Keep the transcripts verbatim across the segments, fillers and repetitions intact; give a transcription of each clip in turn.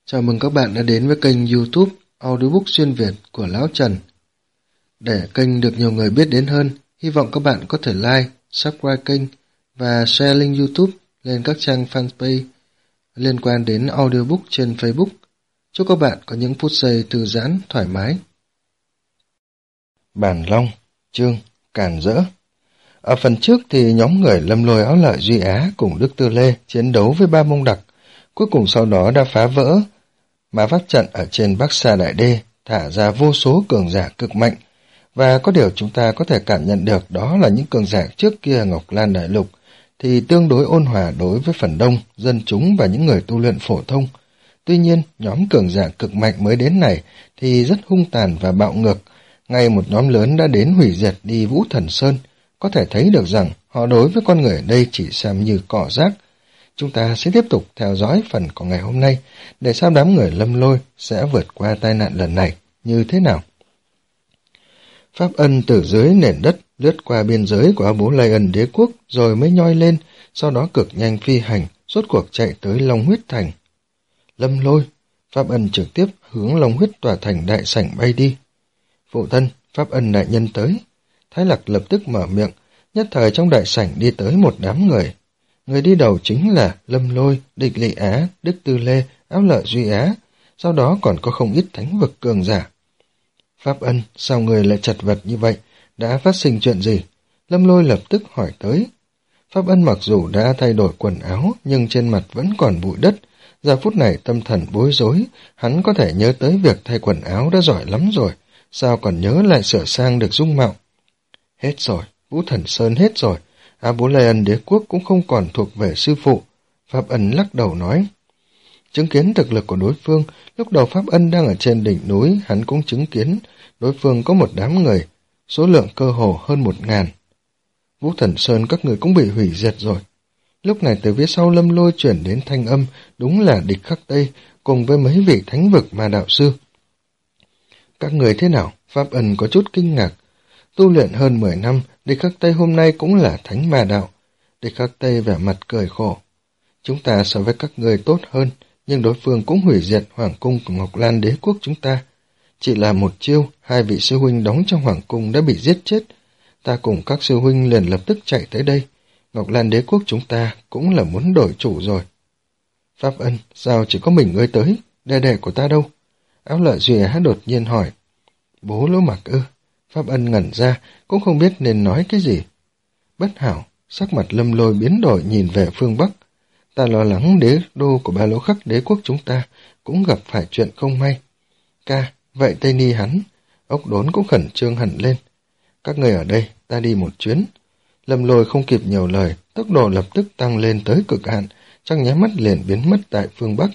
Chào mừng các bạn đã đến với kênh YouTube Audiobook xuyên Việt của Lão Trần. Để kênh được nhiều người biết đến hơn, hy vọng các bạn có thể like, subscribe kênh và share link YouTube lên các trang fanpage liên quan đến audiobook trên Facebook. Chúc các bạn có những phút giây thư giãn, thoải mái. Bản Long, chương Càn Rỡ. Ở phần trước thì nhóm người Lâm Lôi, Áo Lợi, Duy Á cùng Đức Tư Lê chiến đấu với Ba Mông Đặc. Cuối cùng sau đó đã phá vỡ mà pháp trận ở trên Bắc Sa Đại Đê, thả ra vô số cường giả cực mạnh. Và có điều chúng ta có thể cảm nhận được đó là những cường giả trước kia Ngọc Lan Đại Lục thì tương đối ôn hòa đối với phần đông, dân chúng và những người tu luyện phổ thông. Tuy nhiên, nhóm cường giả cực mạnh mới đến này thì rất hung tàn và bạo ngược. Ngay một nhóm lớn đã đến hủy diệt đi Vũ Thần Sơn, có thể thấy được rằng họ đối với con người ở đây chỉ xem như cỏ rác. Chúng ta sẽ tiếp tục theo dõi phần của ngày hôm nay để xem đám người Lâm Lôi sẽ vượt qua tai nạn lần này như thế nào. Pháp ân từ dưới nền đất lướt qua biên giới của Bố Lây Ân Đế Quốc rồi mới nhoi lên, sau đó cực nhanh phi hành, rốt cuộc chạy tới Long Huyết Thành. Lâm Lôi, Pháp ân trực tiếp hướng Long Huyết tòa thành đại sảnh bay đi. Phụ thân, Pháp ân đại nhân tới. Thái Lặc lập tức mở miệng, nhất thời trong đại sảnh đi tới một đám người. Người đi đầu chính là Lâm Lôi, Địch Lị Á, Đức Tư Lê, Áo Lợi, Duy Á, sau đó còn có không ít thánh vực cường giả. Pháp ân, sao người lại chật vật như vậy? Đã phát sinh chuyện gì? Lâm Lôi lập tức hỏi tới. Pháp ân mặc dù đã thay đổi quần áo, nhưng trên mặt vẫn còn bụi đất. Giờ phút này tâm thần bối rối, hắn có thể nhớ tới việc thay quần áo đã giỏi lắm rồi, sao còn nhớ lại sửa sang được dung mạo? Hết rồi, Vũ Thần Sơn hết rồi. A Bố Lê Ân Đế Quốc cũng không còn thuộc về sư phụ. Pháp ân lắc đầu nói. Chứng kiến thực lực của đối phương, lúc đầu Pháp ân đang ở trên đỉnh núi, hắn cũng chứng kiến đối phương có một đám người, số lượng cơ hồ hơn một ngàn. Vũ Thần Sơn các người cũng bị hủy diệt rồi. Lúc này từ phía sau Lâm Lôi chuyển đến thanh âm, đúng là Địch Khắc Tây, cùng với mấy vị thánh vực ma đạo sư. Các người thế nào? Pháp ân có chút kinh ngạc. Tu luyện hơn mười năm, Địch Khắc Tây hôm nay cũng là thánh ma đạo. Địch Khắc Tây vẻ mặt cười khổ. Chúng ta so với các người tốt hơn, nhưng đối phương cũng hủy diệt hoàng cung của Ngọc Lan Đế Quốc chúng ta. Chỉ là một chiêu, hai vị sư huynh đóng trong hoàng cung đã bị giết chết. Ta cùng các sư huynh liền lập tức chạy tới đây. Ngọc Lan Đế Quốc chúng ta cũng là muốn đổi chủ rồi. Pháp ân, sao chỉ có mình ngươi tới? Đệ đệ của ta đâu? Áo Lợi Duy Á đột nhiên hỏi. Bố Lỗ Mặc ư? Pháp ân ngẩn ra, cũng không biết nên nói cái gì. Bất hảo, sắc mặt Lâm Lôi biến đổi nhìn về phương Bắc. Ta lo lắng đế đô của Ba Lỗ Khắc Đế Quốc chúng ta cũng gặp phải chuyện không may. Ca, vậy Tây Ni hắn, ốc đốn cũng khẩn trương hẳn lên. Các người ở đây, ta đi một chuyến. Lâm Lôi không kịp nhiều lời, tốc độ lập tức tăng lên tới cực hạn, trong nháy mắt liền biến mất tại phương Bắc.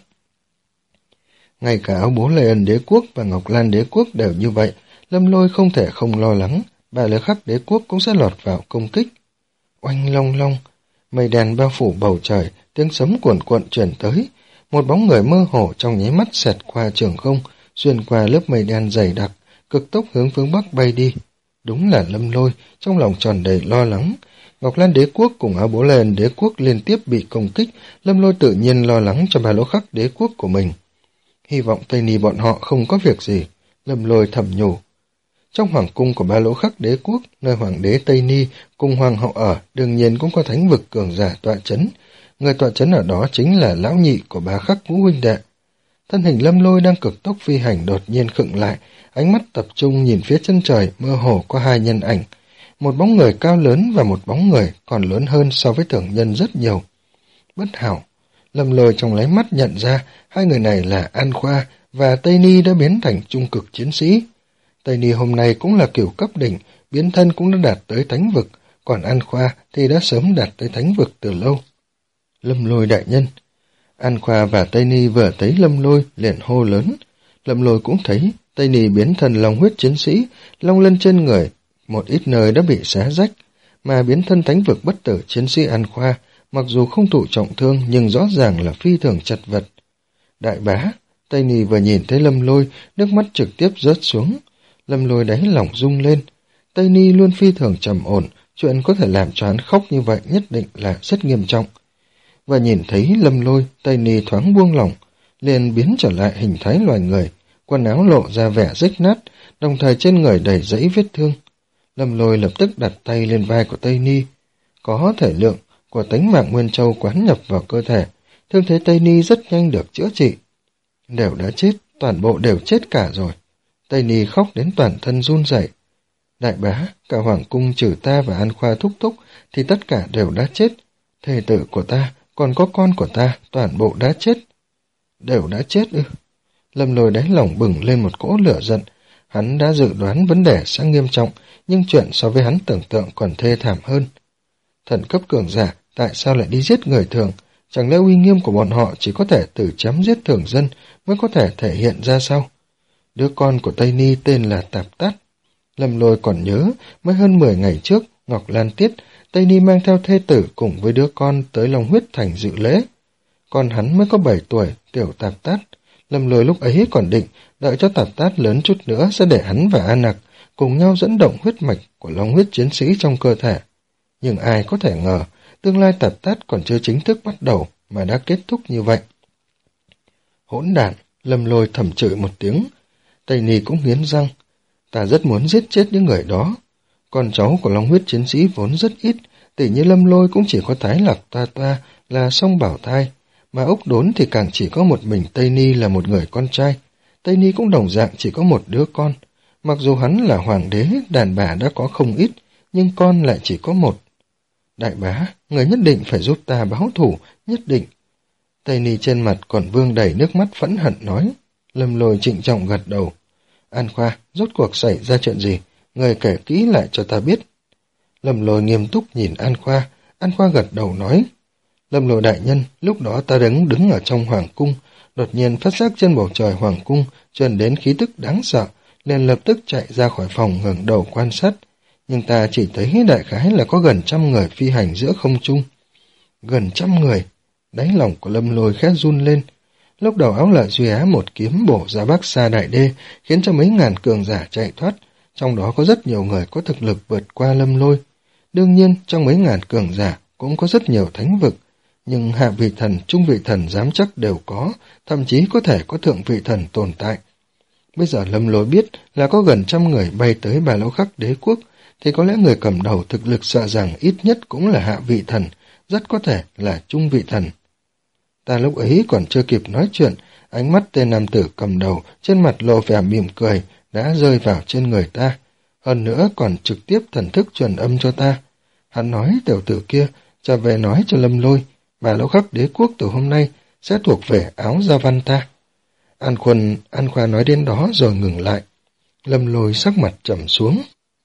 Ngay cả Áo Bố Lê Ân Đế Quốc và Ngọc Lan Đế Quốc đều như vậy, Lâm Lôi không thể không lo lắng, Ba Lỗ Khắc Đế Quốc cũng sẽ lọt vào công kích. Oanh long long, mây đen bao phủ bầu trời, tiếng sấm cuồn cuộn truyền tới, một bóng người mơ hồ trong nháy mắt xẹt qua trường không, xuyên qua lớp mây đen dày đặc, cực tốc hướng phương Bắc bay đi. Đúng là Lâm Lôi, trong lòng tròn đầy lo lắng. Ngọc Lan Đế Quốc cùng Áo Bố Lê Ân Đế Quốc liên tiếp bị công kích, Lâm Lôi tự nhiên lo lắng cho Ba Lỗ Khắc Đế Quốc của mình. Hy vọng Tây Ni bọn họ không có việc gì, Lâm Lôi thầm nhủ. Trong hoàng cung của Ba Lỗ Khắc Đế Quốc, nơi hoàng đế Tây Ni cùng hoàng hậu ở, đương nhiên cũng có thánh vực cường giả tọa chấn. Người tọa chấn ở đó chính là lão nhị của Ba Khắc Vũ huynh đệ. Thân hình Lâm Lôi đang cực tốc phi hành đột nhiên khựng lại, ánh mắt tập trung nhìn phía chân trời, mơ hồ có hai nhân ảnh, một bóng người cao lớn và một bóng người còn lớn hơn so với thường nhân rất nhiều. Bất hảo, Lâm Lôi trong lấy mắt nhận ra hai người này là An Khoa và Tây Ni đã biến thành trung cực chiến sĩ. Tây Ni hôm nay cũng là kiểu cấp đỉnh, biến thân cũng đã đạt tới thánh vực, còn An Khoa thì đã sớm đạt tới thánh vực từ lâu. Lâm Lôi đại nhân. An Khoa và Tây Ni vừa thấy Lâm Lôi liền hô lớn. Lâm Lôi cũng thấy Tây Ni biến thân long huyết chiến sĩ, long lân trên người, một ít nơi đã bị xé rách, mà biến thân thánh vực bất tử chiến sĩ An Khoa, mặc dù không thụ trọng thương nhưng rõ ràng là phi thường chật vật. Đại bá, Tây Ni vừa nhìn thấy Lâm Lôi, nước mắt trực tiếp rớt xuống. Lâm Lôi đáy lòng rung lên. Tây Ni luôn phi thường trầm ổn, chuyện có thể làm cho hắn khóc như vậy nhất định là rất nghiêm trọng. Và nhìn thấy Lâm Lôi, Tây Ni thoáng buông lỏng, liền biến trở lại hình thái loài người, quần áo lộ ra vẻ rách nát, đồng thời trên người đầy dẫy vết thương. Lâm Lôi lập tức đặt tay lên vai của Tây Ni. Có thể lượng của tánh mạng Nguyên Châu quán nhập vào cơ thể, thương thế Tây Ni rất nhanh được chữa trị. Đều đã chết, toàn bộ đều chết cả rồi. Tây Ni khóc đến toàn thân run rẩy. Đại bá, cả hoàng cung trừ ta và An Khoa thúc thúc thì tất cả đều đã chết. Thê tử của ta, còn có con của ta, toàn bộ đã chết. Đều đã chết ư? Lâm Lôi đáy lòng bừng lên một cỗ lửa giận. Hắn đã dự đoán vấn đề sẽ nghiêm trọng, nhưng chuyện so với hắn tưởng tượng còn thê thảm hơn. Thần cấp cường giả, tại sao lại đi giết người thường? Chẳng lẽ uy nghiêm của bọn họ chỉ có thể từ chém giết thường dân mới có thể thể hiện ra sao? Đứa con của Tây Ni tên là Tạp Tát. Lâm Lôi còn nhớ, mới hơn mười ngày trước, Ngọc Lan Tiết, Tây Ni mang theo thê tử cùng với đứa con tới Long Huyết Thành dự lễ. Còn hắn mới có bảy tuổi, tiểu Tạp Tát. Lâm Lôi lúc ấy còn định, đợi cho Tạp Tát lớn chút nữa sẽ để hắn và An Nặc cùng nhau dẫn động huyết mạch của Long Huyết chiến sĩ trong cơ thể. Nhưng ai có thể ngờ, tương lai Tạp Tát còn chưa chính thức bắt đầu mà đã kết thúc như vậy. Hỗn đản, Lâm Lôi thầm chửi một tiếng. Tây Ni cũng nghiến răng. Ta rất muốn giết chết những người đó. Con cháu của Long Huyết chiến sĩ vốn rất ít, tỷ như Lâm Lôi cũng chỉ có Thái Lạc Toa Toa là Song Bảo Thai, mà Ốc Đốn thì càng chỉ có một mình Tây Ni là một người con trai. Tây Ni cũng đồng dạng chỉ có một đứa con. Mặc dù hắn là hoàng đế, đàn bà đã có không ít, nhưng con lại chỉ có một. Đại bá, người nhất định phải giúp ta báo thù, nhất định. Tây Ni trên mặt còn vương đầy nước mắt phẫn hận nói. Lâm Lôi trịnh trọng gật đầu. An Khoa, rốt cuộc xảy ra chuyện gì? Người kể kỹ lại cho ta biết. Lâm Lôi nghiêm túc nhìn An Khoa. An Khoa gật đầu nói. Lâm Lôi đại nhân, lúc đó ta đứng đứng ở trong hoàng cung, đột nhiên phát giác trên bầu trời hoàng cung truyền đến khí tức đáng sợ, liền lập tức chạy ra khỏi phòng ngẩng đầu quan sát. Nhưng ta chỉ thấy đại khái là có gần trăm người phi hành giữa không trung. Gần trăm người. Đáy lòng của Lâm Lôi khẽ run lên. Lúc đầu Áo Lợi Duy Á một kiếm bổ ra Bắc Sa Đại Đê, khiến cho mấy ngàn cường giả chạy thoát, trong đó có rất nhiều người có thực lực vượt qua Lâm Lôi. Đương nhiên, trong mấy ngàn cường giả cũng có rất nhiều thánh vực, nhưng hạ vị thần, trung vị thần dám chắc đều có, thậm chí có thể có thượng vị thần tồn tại. Bây giờ Lâm Lôi biết là có gần trăm người bay tới Bà Lâu Khắc đế quốc, thì có lẽ người cầm đầu thực lực sợ rằng ít nhất cũng là hạ vị thần, rất có thể là trung vị thần. Ta lúc ấy còn chưa kịp nói chuyện, ánh mắt tên nam tử cầm đầu trên mặt lộ vẻ mỉm cười đã rơi vào trên người ta, hơn nữa còn trực tiếp thần thức truyền âm cho ta. Hắn nói tiểu tử kia trở về nói cho Lâm Lôi, Bà Lâu Khắc đế quốc từ hôm nay sẽ thuộc về Áo Gia Văn ta. An Khuân, An Khoa nói đến đó rồi ngừng lại. Lâm Lôi sắc mặt trầm xuống.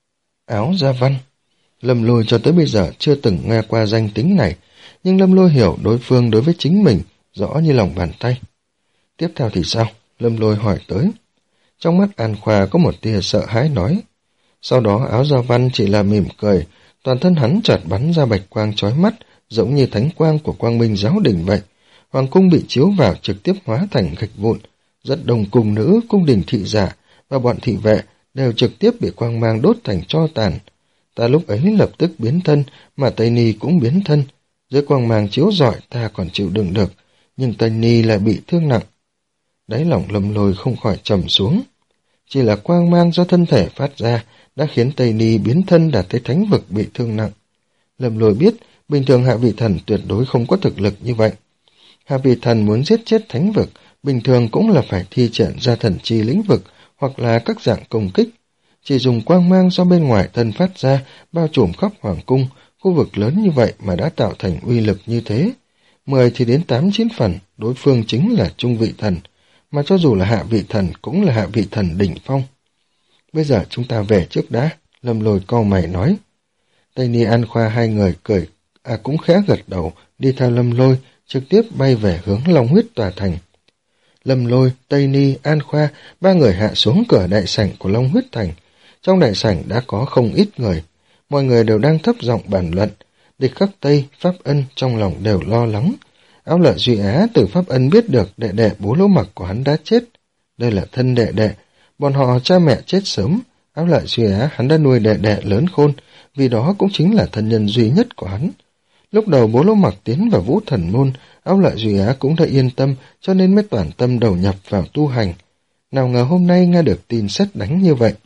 Áo Gia Văn. Lâm Lôi cho tới bây giờ chưa từng nghe qua danh tính này, nhưng Lâm Lôi hiểu đối phương đối với chính mình rõ như lòng bàn tay. Tiếp theo thì sao? Lâm Lôi hỏi tới. Trong mắt An Khoa có một tia sợ hãi nói. Sau đó Áo Gia Văn chỉ là mỉm cười, toàn thân hắn chợt bắn ra bạch quang chói mắt, giống như thánh quang của Quang Minh giáo đình vậy. Hoàng cung bị chiếu vào trực tiếp hóa thành gạch vụn, rất đông cung nữ, cung đình thị giả và bọn thị vệ đều trực tiếp bị quang mang đốt thành tro tàn. Ta lúc ấy lập tức biến thân, mà Tây Ni cũng biến thân. Dưới quang mang chiếu rọi ta còn chịu đựng được, nhưng Tây Ni lại bị thương nặng. Đáy lòng Lâm Lôi không khỏi trầm xuống. Chỉ là quang mang do thân thể phát ra đã khiến Tây Ni biến thân đạt tới thánh vực bị thương nặng. Lâm Lôi biết, bình thường hạ vị thần tuyệt đối không có thực lực như vậy. Hạ vị thần muốn giết chết thánh vực, bình thường cũng là phải thi triển ra thần chi lĩnh vực hoặc là các dạng công kích. Chỉ dùng quang mang do bên ngoài thân phát ra, bao trùm khắp hoàng cung, khu vực lớn như vậy mà đã tạo thành uy lực như thế. Mười thì đến tám chín phần, đối phương chính là trung vị thần, mà cho dù là hạ vị thần cũng là hạ vị thần đỉnh phong. Bây giờ chúng ta về trước đã, Lâm Lôi cau mày nói. Tây Ni An Khoa hai người cười, à cũng khẽ gật đầu, đi theo Lâm Lôi, trực tiếp bay về hướng Long Huyết tòa thành. Lâm Lôi, Tây Ni, An Khoa, ba người hạ xuống cửa đại sảnh của Long Huyết thành. Trong đại sảnh đã có không ít người, mọi người đều đang thấp giọng bàn luận. Địch Khắc Tây, Pháp Ân trong lòng đều lo lắng. Áo Lợi Duy Á từ Pháp Ân biết được đệ đệ Bố Lỗ Mặc của hắn đã chết. Đây là thân đệ đệ, bọn họ cha mẹ chết sớm. Áo Lợi Duy Á hắn đã nuôi đệ đệ lớn khôn, vì đó cũng chính là thân nhân duy nhất của hắn. Lúc đầu Bố Lỗ Mặc tiến vào Vũ Thần Môn, Áo Lợi Duy Á cũng đã yên tâm, cho nên mới toàn tâm đầu nhập vào tu hành. Nào ngờ hôm nay nghe được tin sét đánh như vậy.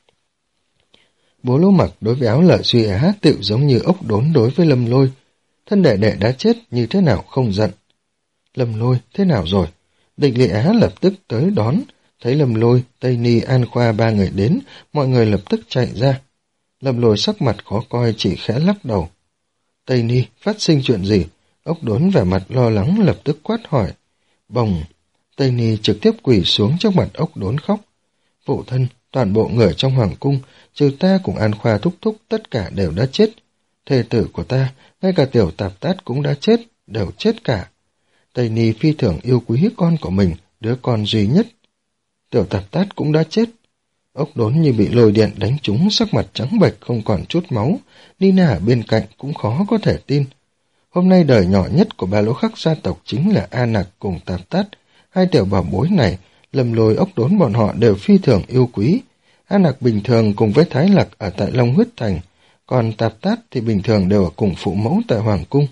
Bố Lỗ Mặc đối với Áo Lợi Duy Á tựu giống như ốc đốn đối với Lâm Lôi. Thân đệ đệ đã chết, như thế nào không giận. Lâm Lôi, thế nào rồi? Địch Lệ Á lập tức tới đón. Thấy Lâm Lôi, Tây Ni, An Khoa ba người đến, mọi người lập tức chạy ra. Lâm Lôi sắc mặt khó coi, chỉ khẽ lắc đầu. Tây Ni, phát sinh chuyện gì? Ốc đốn vẻ mặt lo lắng lập tức quát hỏi. Bồng! Tây Ni trực tiếp quỳ xuống trước mặt ốc đốn khóc. Phụ thân, toàn bộ người trong hoàng cung, trừ ta cùng An Khoa thúc thúc, tất cả đều đã chết. Thê tử của ta, ngay cả tiểu Tạp Tát cũng đã chết, đều chết cả. Tây Ni phi thường yêu quý con của mình, đứa con duy nhất. Tiểu Tạp Tát cũng đã chết. Ốc đốn như bị lôi điện đánh trúng, sắc mặt trắng bệch không còn chút máu. Nina ở bên cạnh cũng khó có thể tin. Hôm nay đời nhỏ nhất của ba Lỗ Khắc gia tộc chính là A Nặc cùng Tạp Tát. Hai tiểu bảo bối này, Lâm Lôi, Ốc đốn bọn họ đều phi thường yêu quý. A Nặc bình thường cùng với Thái Lặc ở tại Long Huyết Thành, còn Tạp Tát thì bình thường đều ở cùng phụ mẫu tại Hoàng Cung.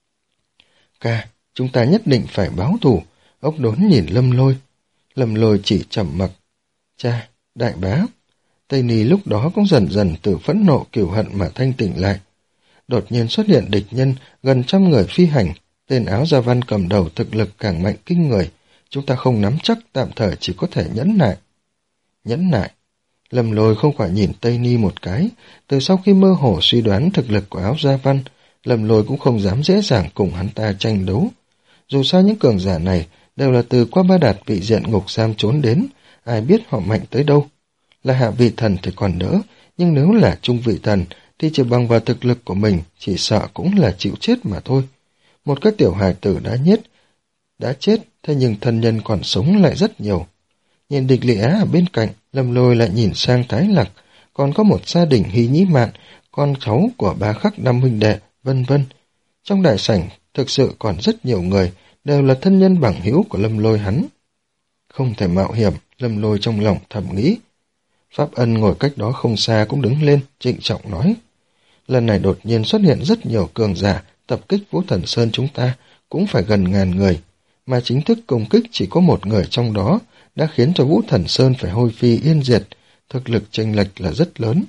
Ca, chúng ta nhất định phải báo thù. Ốc đốn nhìn Lâm Lôi. Lâm Lôi chỉ trầm mặc. Cha, đại bá. Tây Ni lúc đó cũng dần dần từ phẫn nộ cừu hận mà thanh tỉnh lại. Đột nhiên xuất hiện địch nhân, gần trăm người phi hành. Tên áo da văn cầm đầu thực lực càng mạnh kinh người. Chúng ta không nắm chắc, tạm thời chỉ có thể nhẫn nại. Nhẫn nại. Lâm Lôi không khỏi nhìn Tây Ni một cái. Từ sau khi mơ hồ suy đoán thực lực của áo da văn, Lâm Lôi cũng không dám dễ dàng cùng hắn ta tranh đấu. Dù sao những cường giả này đều là từ qua Ba Đạt vị diện ngục giam trốn đến, ai biết họ mạnh tới đâu. Là hạ vị thần thì còn đỡ, nhưng nếu là trung vị thần thì chỉ bằng vào thực lực của mình, chỉ sợ cũng là chịu chết mà thôi. Một cái tiểu hài tử đã chết, đã chết, thế nhưng thân nhân còn sống lại rất nhiều. Nhìn Địch Lệ Á ở bên cạnh, Lâm Lôi lại nhìn sang Thái Lặc, còn có một gia đình Hy Nhĩ Mạn, con cháu của Ba Khắc năm huynh đệ, vân vân. Trong đại sảnh thực sự còn rất nhiều người, đều là thân nhân bằng hữu của Lâm Lôi hắn. Không thể mạo hiểm, Lâm Lôi trong lòng thầm nghĩ. Pháp Ân ngồi cách đó không xa cũng đứng lên, trịnh trọng nói. Lần này đột nhiên xuất hiện rất nhiều cường giả, tập kích Vũ Thần Sơn chúng ta, cũng phải gần ngàn người, mà chính thức công kích chỉ có một người trong đó, đã khiến cho Vũ Thần Sơn phải hôi phi yên diệt, thực lực chênh lệch là rất lớn.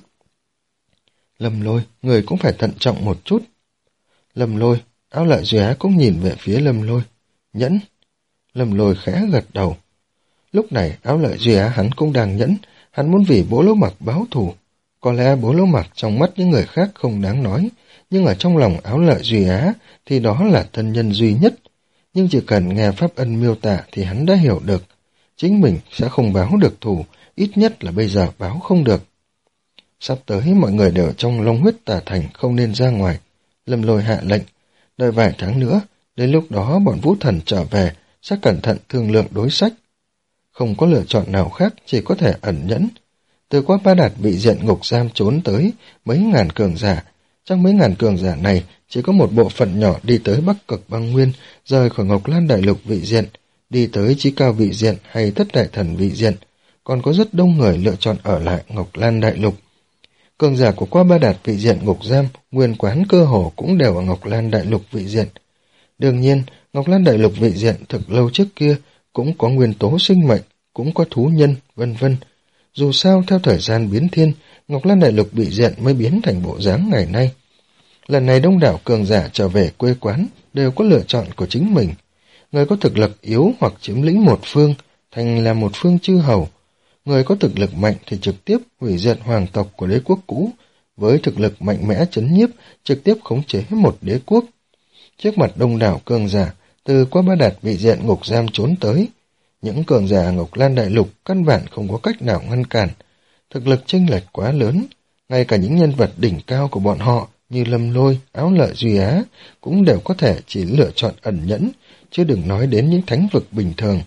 Lâm Lôi, người cũng phải thận trọng một chút. Lâm Lôi, Áo Lợi Duy Á cũng nhìn về phía Lâm Lôi. Nhẫn. Lâm Lôi khẽ gật đầu. Lúc này Áo Lợi Duy Á hắn cũng đang nhẫn, hắn muốn vì Bố Lỗ Mặc báo thù. Có lẽ Bố Lỗ Mặc trong mắt những người khác không đáng nói, nhưng ở trong lòng Áo Lợi Duy Á thì đó là thân nhân duy nhất. Nhưng chỉ cần nghe Pháp Ân miêu tả thì hắn đã hiểu được. Chính mình sẽ không báo được thù, ít nhất là bây giờ báo không được. Sắp tới mọi người đều trong Long Huyết Tà Thành, không nên ra ngoài. Lâm Lôi hạ lệnh, đợi vài tháng nữa, đến lúc đó bọn Vũ Thần trở về, sẽ cẩn thận thương lượng đối sách. Không có lựa chọn nào khác, chỉ có thể ẩn nhẫn. Từ qua Ba Đạt vị diện ngục giam trốn tới mấy ngàn cường giả. Trong mấy ngàn cường giả này, chỉ có một bộ phận nhỏ đi tới Bắc Cực Băng Nguyên, rời khỏi Ngọc Lan Đại Lục vị diện, đi tới Chí Cao vị diện hay Thất Đại Thần vị diện. Còn có rất đông người lựa chọn ở lại Ngọc Lan Đại Lục. Cường giả của qua Ba Đạt vị diện ngục giam, nguyên quán cơ hồ cũng đều ở Ngọc Lan Đại Lục vị diện. Đương nhiên, Ngọc Lan Đại Lục vị diện thực lâu trước kia cũng có nguyên tố sinh mệnh, cũng có thú nhân, vân vân. Dù sao theo thời gian biến thiên, Ngọc Lan Đại Lục vị diện mới biến thành bộ dáng ngày nay. Lần này đông đảo cường giả trở về quê quán đều có lựa chọn của chính mình. Người có thực lực yếu hoặc chiếm lĩnh một phương, thành là một phương chư hầu. Người có thực lực mạnh thì trực tiếp hủy diệt hoàng tộc của đế quốc cũ, với thực lực mạnh mẽ chấn nhiếp, trực tiếp khống chế một đế quốc. Trước mặt đông đảo cường giả, từ qua Ba Đạt vị diện ngục giam trốn tới, những cường giả Ngọc Lan Đại Lục căn bản không có cách nào ngăn cản. Thực lực chênh lệch quá lớn, ngay cả những nhân vật đỉnh cao của bọn họ như Lâm Lôi, Áo Lợi Duy Á cũng đều có thể chỉ lựa chọn ẩn nhẫn, chứ đừng nói đến những thánh vực bình thường.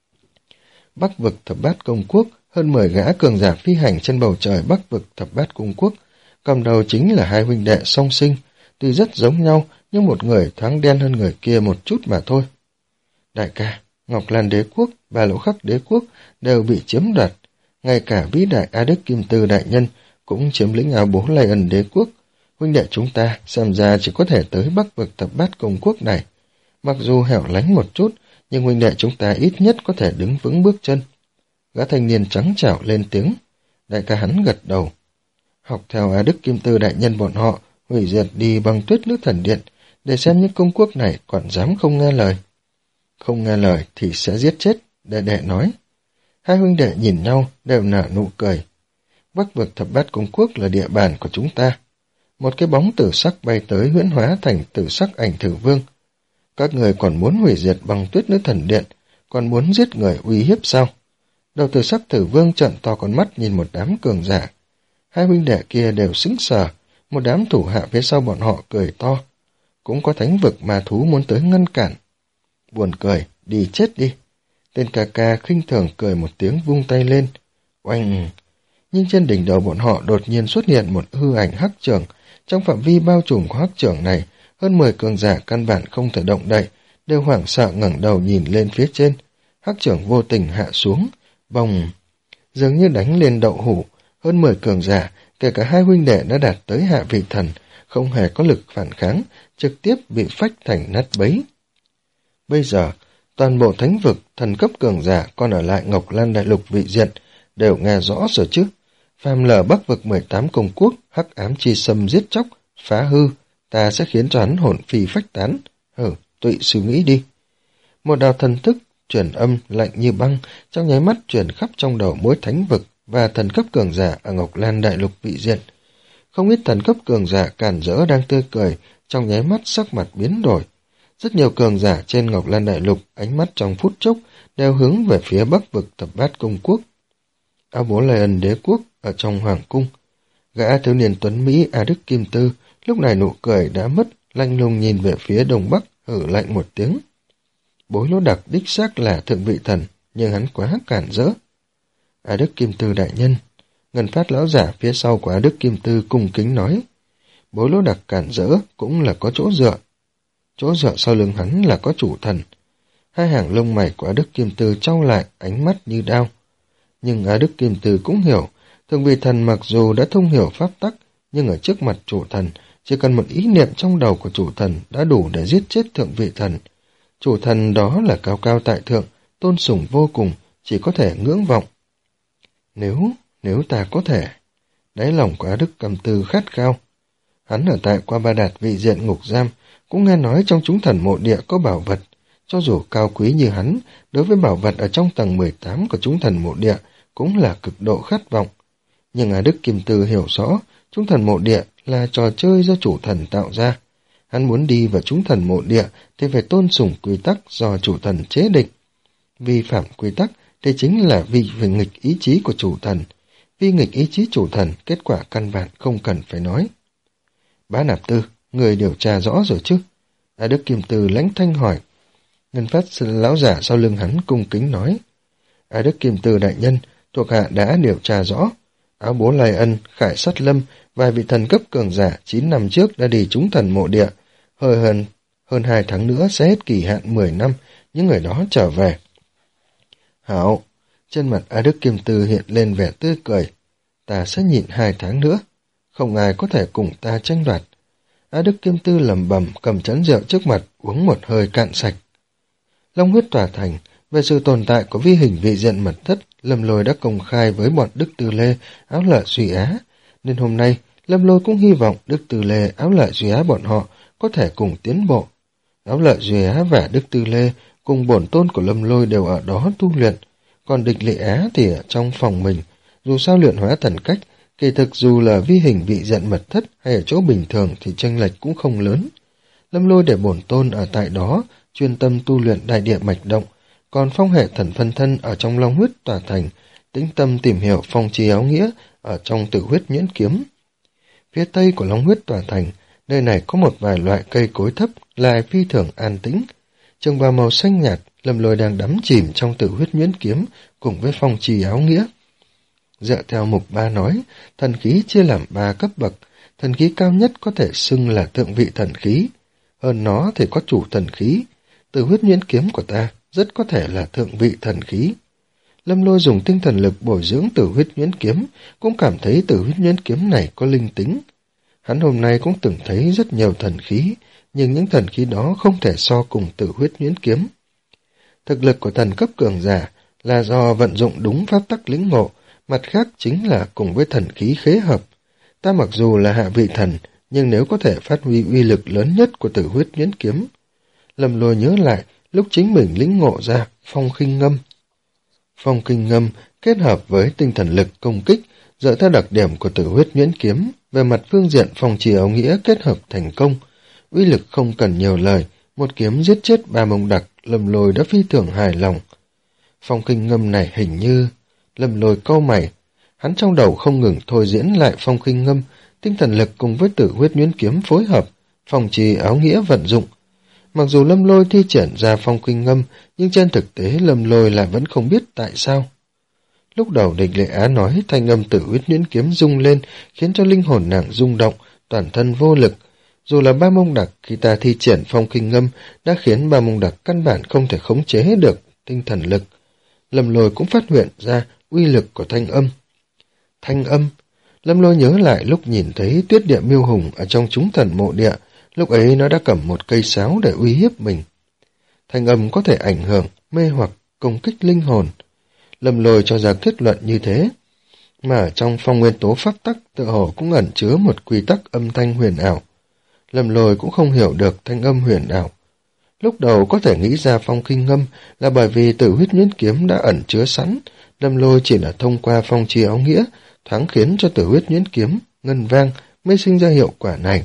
Bắc vực Thập Bát Công Quốc, hơn mười gã cường giả phi hành trên bầu trời Bắc vực Thập Bát Công Quốc, cầm đầu chính là hai huynh đệ song sinh, tuy rất giống nhau nhưng một người thoáng đen hơn người kia một chút mà thôi. Đại ca, Ngọc Lan Đế Quốc, Ba Lỗ Khắc Đế Quốc đều bị chiếm đoạt, ngay cả vĩ đại A Đức Kim Tư đại nhân cũng chiếm lĩnh áo bố Lai Ân Đế Quốc. Huynh đệ chúng ta xem ra chỉ có thể tới Bắc vực Thập Bát Công Quốc này. Mặc dù hẻo lánh một chút, nhưng huynh đệ chúng ta ít nhất có thể đứng vững bước chân. Gã thanh niên trắng trẻo lên tiếng. Đại ca hắn gật đầu. Học theo Á Đức Kim Tư đại nhân bọn họ, hủy diệt đi băng tuyết nữ thần điện, để xem những công quốc này còn dám không nghe lời. Không nghe lời thì sẽ giết chết, đệ đệ nói. Hai huynh đệ nhìn nhau đều nở nụ cười. Bắc vực thập bát công quốc là địa bàn của chúng ta. Một cái bóng tử sắc bay tới huyễn hóa thành tử sắc ảnh thử vương. Các người còn muốn hủy diệt băng tuyết nữ thần điện, còn muốn giết người uy hiếp sao? Đầu tử sắc tử vương trợn to con mắt nhìn một đám cường giả. Hai huynh đệ kia đều sững sờ, một đám thủ hạ phía sau bọn họ cười to. Cũng có thánh vực ma thú muốn tới ngăn cản. Buồn cười, đi chết đi. Tên ca ca khinh thường cười một tiếng vung tay lên. Oanh! Nhưng trên đỉnh đầu bọn họ đột nhiên xuất hiện một hư ảnh hắc trưởng. Trong phạm vi bao trùm của hắc trưởng này, hơn mười cường giả căn bản không thể động đậy, đều hoảng sợ ngẩng đầu nhìn lên phía trên. Hắc trưởng vô tình hạ xuống, bồng, dường như đánh lên đậu hũ. Hơn mười cường giả, kể cả hai huynh đệ đã đạt tới hạ vị thần, không hề có lực phản kháng, trực tiếp bị phách thành nát bấy. Bây giờ, toàn bộ thánh vực, thần cấp cường giả còn ở lại Ngọc Lan Đại Lục vị diện, đều nghe rõ rồi chứ. Phàm lờ Bắc vực mười tám công quốc, hắc ám chi xâm giết chóc, phá hư, ta sẽ khiến cho hắn hồn phi phách tán. Hừ, tụy suy nghĩ đi. Một đạo thần thức, truyền âm lạnh như băng, trong nháy mắt truyền khắp trong đầu mỗi thánh vực và thần cấp cường giả ở Ngọc Lan Đại Lục vị diện. Không ít thần cấp cường giả cản rỡ đang tươi cười, trong nháy mắt sắc mặt biến đổi. Rất nhiều cường giả trên Ngọc Lan Đại Lục, ánh mắt trong phút chốc đều hướng về phía Bắc vực thập bát công quốc. Áo bố Lê Ân đế quốc ở trong hoàng cung. Gã thiếu niên tuấn Mỹ Á Đức Kim Tư lúc này nụ cười đã mất, lạnh lùng nhìn về phía đông bắc, hử lạnh một tiếng. Bối Lỗ Đặc đích xác là thượng vị thần, nhưng hắn quá cản rỡ. Á Đức Kim Tư đại nhân, Ngân Phát lão giả phía sau của Á Đức Kim Tư cung kính nói. Bối Lỗ Đặc cản rỡ cũng là có chỗ dựa. Chỗ dựa sau lưng hắn là có chủ thần. Hai hàng lông mày của Á Đức Kim Tư trao lại, ánh mắt như đao. Nhưng Á Đức Kim Tư cũng hiểu, thượng vị thần mặc dù đã thông hiểu pháp tắc, nhưng ở trước mặt chủ thần, chỉ cần một ý niệm trong đầu của chủ thần đã đủ để giết chết thượng vị thần. Chủ thần đó là cao cao tại thượng, tôn sùng vô cùng, chỉ có thể ngưỡng vọng. Nếu, nếu ta có thể, đáy lòng của Á Đức Kim Tư khát khao. Hắn ở tại Qua Ba Đạt vị diện ngục giam, cũng nghe nói trong chúng thần mộ địa có bảo vật. Cho dù cao quý như hắn, đối với bảo vật ở trong tầng mười tám của chúng thần mộ địa cũng là cực độ khát vọng. Nhưng Á Đức Kim Tư hiểu rõ, chúng thần mộ địa là trò chơi do chủ thần tạo ra. Hắn muốn đi vào chúng thần mộ địa thì phải tôn sùng quy tắc do chủ thần chế định. Vi phạm quy tắc thì chính là vi phạm nghịch ý chí của chủ thần. Vi nghịch ý chí chủ thần, kết quả căn bản không cần phải nói. Bá Nạp Tư, người điều tra rõ rồi chứ? Á Đức Kim Tư lãnh thanh hỏi. Ngân Phát lão giả sau lưng hắn cung kính nói. Á Đức Kim Tư đại nhân, thuộc hạ đã điều tra rõ. Áo bố Lai Ân, Khải Sát Lâm, vài vị thần cấp cường giả chín năm trước đã đi trúng thần mộ địa. Hơi hơn, hơn hai tháng nữa sẽ hết kỳ hạn mười năm, những người đó trở về. Hảo, trên mặt Á Đức Kim Tư hiện lên vẻ tươi cười. Ta sẽ nhịn hai tháng nữa, không ai có thể cùng ta tranh đoạt. Á Đức Kim Tư lẩm bẩm cầm chén rượu trước mặt, uống một hơi cạn sạch. Long huyết tỏa thành, về sự tồn tại của vi hình vị diện mật thất, Lâm Lôi đã công khai với bọn Đức Tư Lê, Áo Lợi Duy Á, nên hôm nay Lâm Lôi cũng hy vọng Đức Tư Lê, Áo Lợi Duy Á bọn họ có thể cùng tiến bộ. Áo Lợi Duy Á và Đức Tư Lê cùng bổn tôn của Lâm Lôi đều ở đó tu luyện, còn Địch Lệ Á thì ở trong phòng mình. Dù sao luyện hóa thần cách, kỳ thực dù là vi hình vị diện mật thất hay ở chỗ bình thường thì chênh lệch cũng không lớn. Lâm Lôi để bổn tôn ở tại đó, chuyên tâm tu luyện đại địa mạch động, còn phong hệ thần phân thân ở trong long huyết tỏa thành, tĩnh tâm tìm hiểu phong chi áo nghĩa ở trong tử huyết nhuyễn kiếm. Phía tây của long huyết tỏa thành, nơi này có một vài loại cây cối thấp, lại phi thường an tĩnh. Trường bào màu xanh nhạt, Lâm Lôi đang đắm chìm trong tử huyết nhuyễn kiếm cùng với phong chi áo nghĩa. Dựa theo mục ba nói, thần khí chia làm ba cấp bậc, thần khí cao nhất có thể xưng là thượng vị thần khí, hơn nó thì có chủ thần khí. Tử huyết nhuyễn kiếm của ta rất có thể là thượng vị thần khí. Lâm Lôi dùng tinh thần lực bồi dưỡng tử huyết nhuyễn kiếm, cũng cảm thấy tử huyết nhuyễn kiếm này có linh tính. Hắn hôm nay cũng từng thấy rất nhiều thần khí, nhưng những thần khí đó không thể so cùng Tử Huyết Nhuyễn Kiếm. Thực lực của thần cấp cường giả là do vận dụng đúng pháp tắc lĩnh ngộ, mặt khác chính là cùng với thần khí khế hợp. Ta mặc dù là hạ vị thần, nhưng nếu có thể phát huy uy lực lớn nhất của Tử Huyết Nhuyễn Kiếm. Lâm Lôi nhớ lại lúc chính mình lĩnh ngộ ra Phong Khinh Ngâm. Phong Khinh Ngâm kết hợp với tinh thần lực công kích, dựa theo đặc điểm của Tử Huyết Nhuyễn Kiếm, về mặt phương diện phong trì áo nghĩa kết hợp thành công, uy lực không cần nhiều lời, một kiếm giết chết ba mông đặc, Lâm Lôi đã phi thường hài lòng. Phong Khinh Ngâm này hình như... Lâm Lôi cau mày, hắn trong đầu không ngừng thôi diễn lại Phong Khinh Ngâm, tinh thần lực cùng với Tử Huyết Nhuyễn Kiếm phối hợp, phong trì áo nghĩa vận dụng. Mặc dù Lâm Lôi thi triển ra Phong Khinh Ngâm, nhưng trên thực tế Lâm Lôi lại vẫn không biết tại sao. Lúc đầu Địch Lệ Á nói thanh âm Tử Huyết Nhuyễn Kiếm rung lên, khiến cho linh hồn nàng rung động, toàn thân vô lực. Dù là ba mông đặc, khi ta thi triển Phong Khinh Ngâm đã khiến ba mông đặc căn bản không thể khống chế được tinh thần lực. Lâm Lôi cũng phát hiện ra uy lực của thanh âm. Thanh âm, Lâm Lôi nhớ lại lúc nhìn thấy Tuyết Địa Miêu Hùng ở trong chúng thần mộ địa, lúc ấy nó đã cầm một cây sáo để uy hiếp mình. Thanh âm có thể ảnh hưởng, mê hoặc, công kích linh hồn. Lâm Lôi cho ra kết luận như thế. Mà ở trong phong nguyên tố pháp tắc tự hồ cũng ẩn chứa một quy tắc âm thanh huyền ảo. Lâm Lôi cũng không hiểu được thanh âm huyền ảo. Lúc đầu có thể nghĩ ra Phong Khinh Ngâm là bởi vì Tử Huyết Nhuyễn Kiếm đã ẩn chứa sẵn, Lâm Lôi chỉ là thông qua phong trì áo nghĩa, thoáng khiến cho Tử Huyết Nhuyễn Kiếm ngân vang mới sinh ra hiệu quả này.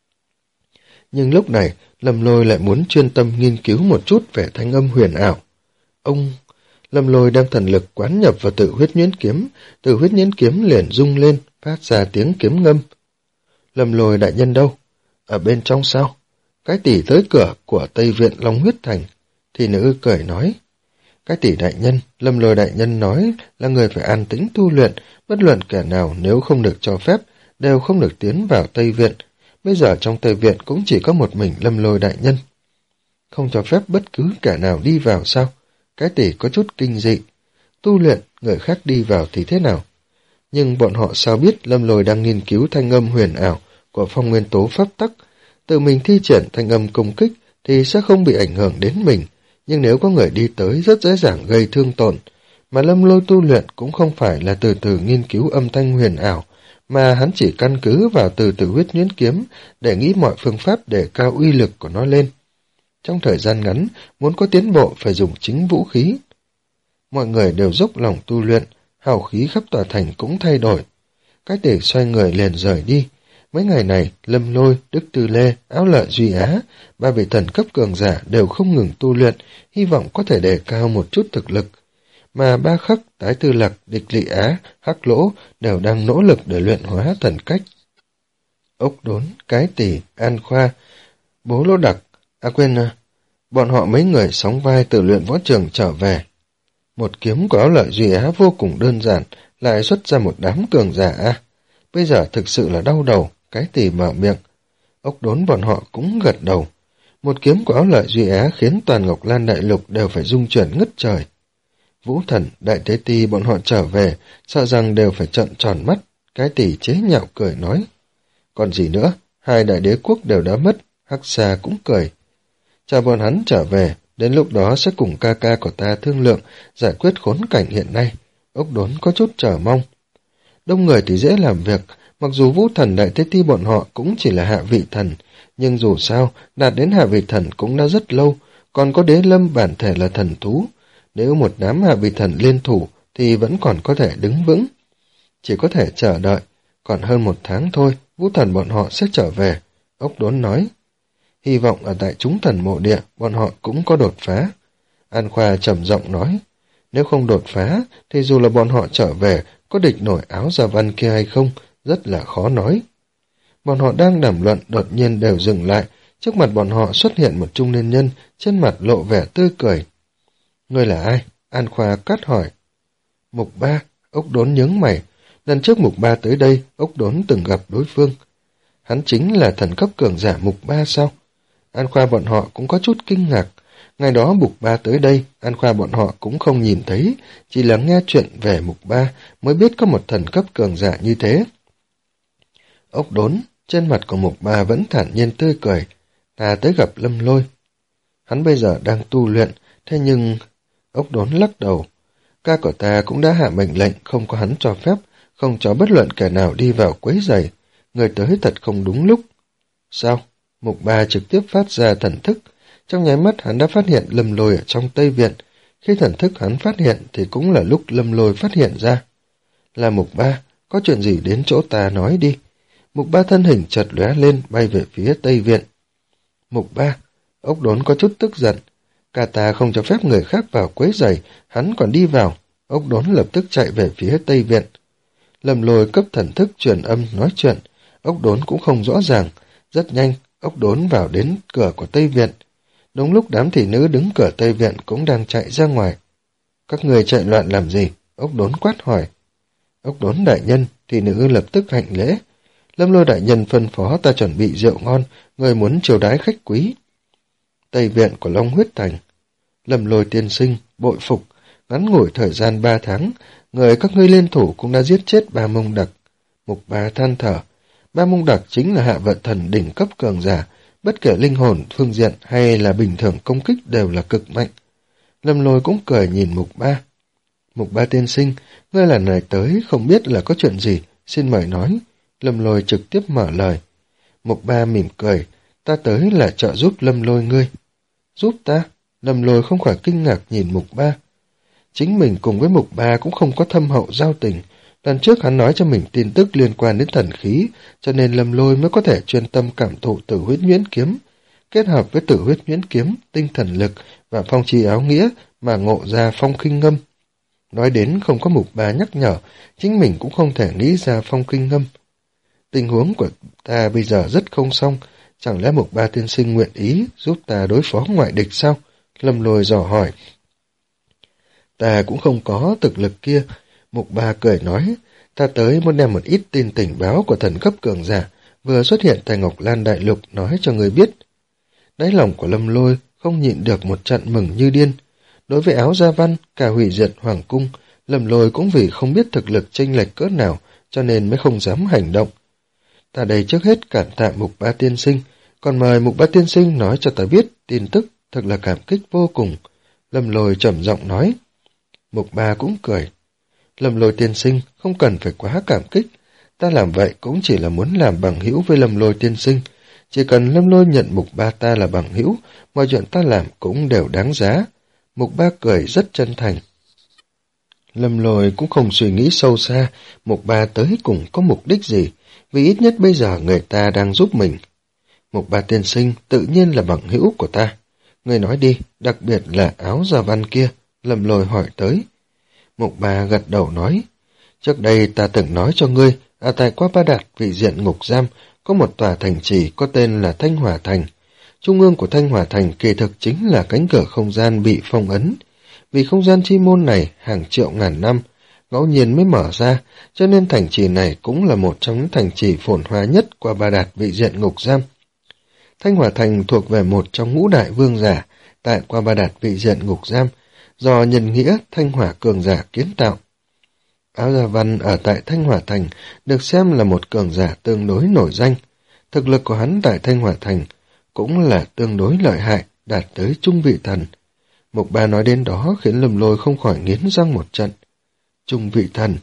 Nhưng lúc này, Lâm Lôi lại muốn chuyên tâm nghiên cứu một chút về thanh âm huyền ảo. Ông... Lâm Lôi đem thần lực quán nhập vào Tử Huyết Nhuyễn Kiếm, Tử Huyết Nhuyễn Kiếm liền rung lên, phát ra tiếng kiếm ngâm. Lâm Lôi đại nhân đâu? Ở bên trong sao? Cái tỷ tới cửa của Tây Viện Long Huyết Thành. Thì nữ cười nói. Cái tỷ đại nhân, Lâm Lôi đại nhân nói là người phải an tĩnh tu luyện, bất luận kẻ nào nếu không được cho phép, đều không được tiến vào Tây Viện. Bây giờ trong Tây Viện cũng chỉ có một mình Lâm Lôi đại nhân. Không cho phép bất cứ kẻ nào đi vào sao? Cái tỷ có chút kinh dị. Tu luyện, người khác đi vào thì thế nào? Nhưng bọn họ sao biết Lâm Lôi đang nghiên cứu thanh âm huyền ảo của phong nguyên tố pháp tắc? Tự mình thi triển thanh âm công kích thì sẽ không bị ảnh hưởng đến mình, nhưng nếu có người đi tới rất dễ dàng gây thương tổn. Mà Lâm Lôi tu luyện cũng không phải là từ từ nghiên cứu âm thanh huyền ảo, mà hắn chỉ căn cứ vào từ Tử Huyết Nhuyễn Kiếm để nghĩ mọi phương pháp để cao uy lực của nó lên. Trong thời gian ngắn, muốn có tiến bộ phải dùng chính vũ khí. Mọi người đều dốc lòng tu luyện, hào khí khắp tòa thành cũng thay đổi. Cái tỷ xoay người liền rời đi. Mấy ngày này, Lâm Lôi, Đức Tư Lê, Áo Lợi Duy Á, ba vị thần cấp cường giả đều không ngừng tu luyện, hy vọng có thể đề cao một chút thực lực. Mà Ba Khắc, Tái Tư Lạc, Địch Lị Á, Hắc Lỗ đều đang nỗ lực để luyện hóa thần cách. Ốc Đốn, Cái Tỷ, An Khoa, Bố Lỗ Đặc, à quên à, bọn họ mấy người sóng vai từ luyện võ trường trở về. Một kiếm của Áo Lợi Duy Á vô cùng đơn giản, lại xuất ra một đám cường giả à. Bây giờ thực sự là đau đầu, Cái Tỷ mở miệng. Ốc Đốn bọn họ cũng gật đầu. Một kiếm của Áo Lợi Duy Á khiến toàn Ngọc Lan Đại Lục đều phải rung chuyển ngất trời. Vũ Thần, Đại Tế Ti bọn họ trở về, sợ rằng đều phải trợn tròn mắt. Cái Tỷ chế nhạo cười nói. Còn gì nữa, hai đại đế quốc đều đã mất, Hắc Xà cũng cười. Chờ bọn hắn trở về, đến lúc đó sẽ cùng ca ca của ta thương lượng, giải quyết khốn cảnh hiện nay. Ốc Đốn có chút chờ mong. Đông người thì dễ làm việc, mặc dù Vũ Thần Đại Tế Ti bọn họ cũng chỉ là hạ vị thần, nhưng dù sao, đạt đến hạ vị thần cũng đã rất lâu, còn có Đế Lâm bản thể là thần thú. Nếu một đám hạ vị thần liên thủ thì vẫn còn có thể đứng vững. Chỉ có thể chờ đợi, còn hơn một tháng thôi, Vũ Thần bọn họ sẽ trở về, Ốc Đốn nói. Hy vọng ở tại chúng thần mộ địa, bọn họ cũng có đột phá. An Khoa trầm giọng nói, nếu không đột phá, thì dù là bọn họ trở về, có địch nổi Áo Gia Văn kia hay không, rất là khó nói. Bọn họ đang đàm luận, đột nhiên đều dừng lại, trước mặt bọn họ xuất hiện một trung niên nhân, trên mặt lộ vẻ tươi cười. Ngươi là ai? An Khoa cắt hỏi. Mục Ba, Ốc Đốn nhướng mày. Lần trước Mục Ba tới đây, Ốc Đốn từng gặp đối phương. Hắn chính là thần cấp cường giả Mục Ba sao? An Khoa bọn họ cũng có chút kinh ngạc. Ngày đó Mục Ba tới đây, An Khoa bọn họ cũng không nhìn thấy, chỉ là nghe chuyện về Mục Ba mới biết có một thần cấp cường giả như thế. Ốc Đốn, trên mặt của Mục Ba vẫn thản nhiên tươi cười. Hà tới gặp Lâm Lôi. Hắn bây giờ đang tu luyện, thế nhưng... Ốc Đốn lắc đầu. Ca của ta cũng đã hạ mệnh lệnh không có hắn cho phép, không cho bất luận kẻ nào đi vào quấy rầy. Người tới thật không đúng lúc. Sao? Mục Ba trực tiếp phát ra thần thức. Trong nháy mắt hắn đã phát hiện Lâm Lôi ở trong Tây Viện. Khi thần thức hắn phát hiện thì cũng là lúc Lâm Lôi phát hiện ra. Là Mục Ba, có chuyện gì đến chỗ ta nói đi. Mục Ba thân hình chợt lóe lên bay về phía Tây Viện. Mục Ba, Ốc Đốn có chút tức giận. Cả ta không cho phép người khác vào quấy rầy, hắn còn đi vào. Ốc Đốn lập tức chạy về phía Tây Viện. Lâm Lôi cấp thần thức truyền âm nói chuyện. Ốc Đốn cũng không rõ ràng. Rất nhanh, Ốc Đốn vào đến cửa của Tây Viện. Đúng lúc đám thị nữ đứng cửa Tây Viện cũng đang chạy ra ngoài. Các người chạy loạn làm gì? Ốc Đốn quát hỏi. Ốc Đốn đại nhân, thị nữ lập tức hạnh lễ. Lâm Lôi đại nhân phân phó ta chuẩn bị rượu ngon, người muốn chiêu đái khách quý. Tây Viện của Long Huyết Thành. Lâm Lôi tiên sinh, bội phục, ngắn ngủi thời gian ba tháng, người các ngươi liên thủ cũng đã giết chết ba mông đặc. Mục Ba than thở, ba mông đặc chính là hạ vận thần đỉnh cấp cường giả, bất kể linh hồn, phương diện hay là bình thường công kích đều là cực mạnh. Lâm Lôi cũng cười nhìn Mục Ba. Mục Ba tiên sinh, ngươi lần này tới không biết là có chuyện gì, xin mời nói. Lâm Lôi trực tiếp mở lời. Mục Ba mỉm cười, ta tới là trợ giúp Lâm Lôi ngươi. Giúp ta? Lâm Lôi không khỏi kinh ngạc nhìn Mục Ba. Chính mình cùng với Mục Ba cũng không có thâm hậu giao tình. Lần trước hắn nói cho mình tin tức liên quan đến thần khí, cho nên Lâm Lôi mới có thể chuyên tâm cảm thụ Tử Huyết Nhuyễn Kiếm. Kết hợp với Tử Huyết Nhuyễn Kiếm, tinh thần lực và phong chi áo nghĩa mà ngộ ra phong khinh ngâm. Nói đến không có Mục Ba nhắc nhở, chính mình cũng không thể nghĩ ra phong khinh ngâm. Tình huống của ta bây giờ rất không xong, chẳng lẽ Mục Ba tiên sinh nguyện ý giúp ta đối phó ngoại địch sao? Lâm Lôi dò hỏi. Ta cũng không có thực lực kia. Mục Ba cười nói, ta tới muốn đem một ít tin tình báo của thần cấp cường giả vừa xuất hiện tại Ngọc Lan Đại Lục nói cho người biết. Đáy lòng của Lâm Lôi không nhịn được một trận mừng như điên. Đối với Áo Gia Văn, cả hủy diệt Hoàng Cung, Lâm Lôi cũng vì không biết thực lực chênh lệch cỡ nào cho nên mới không dám hành động. Ta đây trước hết cảm tạ Mục Ba tiên sinh, còn mời Mục Ba tiên sinh nói cho ta biết tin tức, thật là cảm kích vô cùng. Lâm Lôi trầm giọng nói. Mục Ba cũng cười. Lâm Lôi tiên sinh không cần phải quá cảm kích, ta làm vậy cũng chỉ là muốn làm bằng hữu với Lâm Lôi tiên sinh. Chỉ cần Lâm Lôi nhận Mục Ba ta là bằng hữu, mọi chuyện ta làm cũng đều đáng giá. Mục Ba cười rất chân thành. Lâm Lôi cũng không suy nghĩ sâu xa, Mục Ba tới cùng có mục đích gì, vì ít nhất bây giờ người ta đang giúp mình. Mục Ba tiên sinh tự nhiên là bằng hữu của ta. Người nói đi, đặc biệt là Áo Gia Văn kia, Lâm Lôi hỏi tới. Mục Ba gật đầu nói, trước đây ta từng nói cho ngươi, ở tại Qua Ba Đạt vị diện ngục giam, có một tòa thành trì có tên là Thanh Hỏa Thành. Trung ương của Thanh Hỏa Thành kỳ thực chính là cánh cửa không gian bị phong ấn. Vì không gian chi môn này hàng triệu ngàn năm, ngẫu nhiên mới mở ra, cho nên thành trì này cũng là một trong những thành trì phồn hoa nhất Qua Ba Đạt vị diện ngục giam. Thanh Hỏa Thành thuộc về một trong ngũ đại vương giả tại Qua Ba Đạt vị diện ngục giam, do nhân nghĩa Thanh Hỏa cường giả kiến tạo. Áo Gia Văn ở tại Thanh Hỏa Thành được xem là một cường giả tương đối nổi danh. Thực lực của hắn tại Thanh Hỏa Thành cũng là tương đối lợi hại, đạt tới trung vị thần. Mục Ba nói đến đó khiến Lâm Lôi không khỏi nghiến răng một trận. Trung vị thần.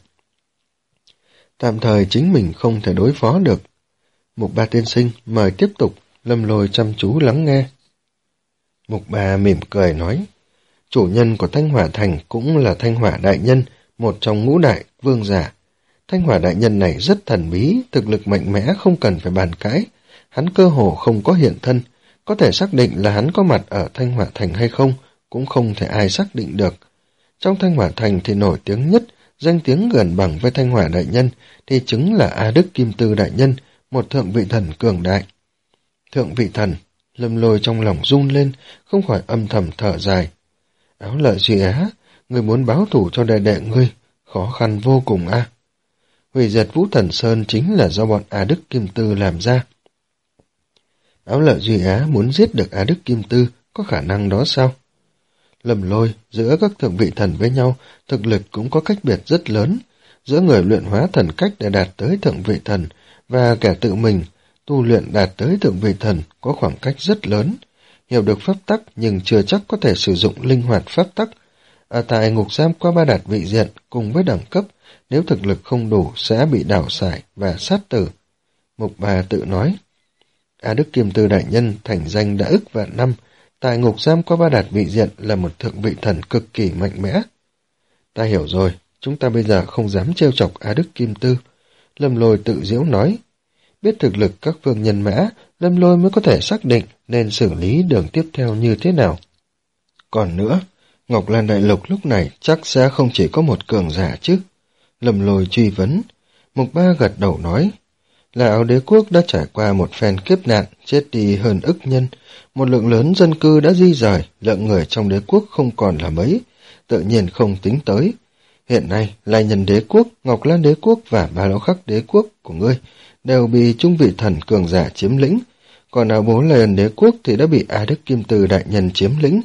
Tạm thời chính mình không thể đối phó được. Mục Ba tiên sinh mời tiếp tục. Lâm Lôi chăm chú lắng nghe. Mục Ba mỉm cười nói, chủ nhân của Thanh Hỏa Thành cũng là Thanh Hỏa Đại Nhân, một trong ngũ đại vương giả. Thanh Hỏa Đại Nhân này rất thần bí, thực lực mạnh mẽ không cần phải bàn cãi. Hắn cơ hồ không có hiện thân, có thể xác định là hắn có mặt ở Thanh Hỏa Thành hay không, cũng không thể ai xác định được. Trong Thanh Hỏa Thành thì nổi tiếng nhất, danh tiếng gần bằng với Thanh Hỏa Đại Nhân thì chính là A Đức Kim Tư Đại Nhân, một thượng vị thần cường đại. Thượng vị thần, Lâm Lôi trong lòng run lên, không khỏi âm thầm thở dài. Áo Lợi Duy Á, người muốn báo thù cho đệ đệ ngươi, khó khăn vô cùng a. À. Hủy diệt Vũ Thần Sơn chính là do bọn A Đức Kim Tư làm ra. Áo Lợi Duy Á muốn giết được A Đức Kim Tư, có khả năng đó sao? Lâm Lôi, giữa các thượng vị thần với nhau, thực lực cũng có cách biệt rất lớn. Giữa người luyện hóa thần cách để đạt tới thượng vị thần và kẻ tự mình, tu luyện đạt tới thượng vị thần có khoảng cách rất lớn, hiểu được pháp tắc nhưng chưa chắc có thể sử dụng linh hoạt pháp tắc. Ở tại ngục giam qua ba đạt vị diện cùng với đẳng cấp, nếu thực lực không đủ sẽ bị đảo sải và sát tử. Mục Bà tự nói. A Đức Kim Tư đại nhân thành danh đã ức vạn năm, tại ngục giam qua ba đạt vị diện là một thượng vị thần cực kỳ mạnh mẽ. Ta hiểu rồi, chúng ta bây giờ không dám trêu chọc A Đức Kim Tư. Lâm Lôi tự giễu nói. Biết thực lực các phương nhân mã, Lâm Lôi mới có thể xác định nên xử lý đường tiếp theo như thế nào. Còn nữa, Ngọc Lan Đại Lục lúc này chắc sẽ không chỉ có một cường giả chứ. Lâm Lôi truy vấn. Mục Ba gật đầu nói. Lão đế quốc đã trải qua một phen kiếp nạn, chết đi hơn ức nhân. Một lượng lớn dân cư đã di rời, lượng người trong đế quốc không còn là mấy, tự nhiên không tính tới. Hiện nay, Lai Nhân đế quốc, Ngọc Lan đế quốc và Ba Lão Khắc đế quốc của ngươi đều bị trung vị thần cường giả chiếm lĩnh, còn áo bố Lai Nhân đế quốc thì đã bị A Đức Kim Từ đại nhân chiếm lĩnh.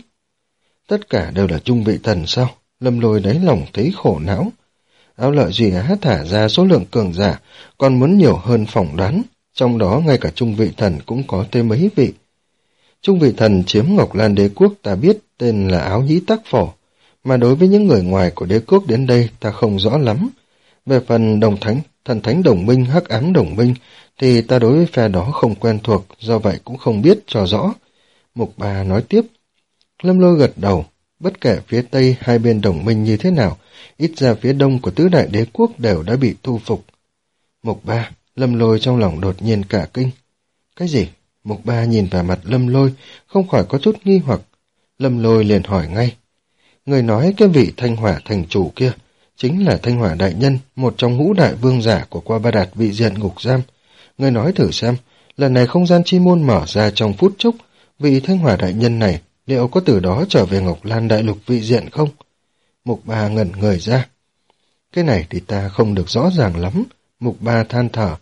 Tất cả đều là trung vị thần sao? Lâm Lôi đáy lòng thấy khổ não. Áo Lợi Duy Á thả ra số lượng cường giả, còn muốn nhiều hơn phỏng đoán, trong đó ngay cả trung vị thần cũng có tới mấy vị. Trung vị thần chiếm Ngọc Lan đế quốc ta biết tên là Áo Nhĩ Tác Phổ, mà đối với những người ngoài của đế quốc đến đây ta không rõ lắm. Về phần đồng thánh, thần thánh đồng minh, hắc ám đồng minh, thì ta đối với phe đó không quen thuộc, do vậy cũng không biết cho rõ. Mục Bà nói tiếp. Lâm Lôi gật đầu, bất kể phía Tây hai bên đồng minh như thế nào, ít ra phía đông của tứ đại đế quốc đều đã bị thu phục. Mục Ba, Lâm Lôi trong lòng đột nhiên cả kinh. Cái gì? Mục Ba nhìn vào mặt Lâm Lôi, không khỏi có chút nghi hoặc. Lâm Lôi liền hỏi ngay. Người nói cái vị Thanh Hỏa thành chủ kia, chính là Thanh Hỏa đại nhân, một trong ngũ đại vương giả của qua ba đạt vị diện ngục giam. Người nói thử xem, lần này không gian chi môn mở ra trong phút chốc, vị Thanh Hỏa đại nhân này liệu có từ đó trở về Ngọc Lan đại lục vị diện không? Mục Ba ngẩn người ra. Cái này thì ta không được rõ ràng lắm, Mục Ba than thở.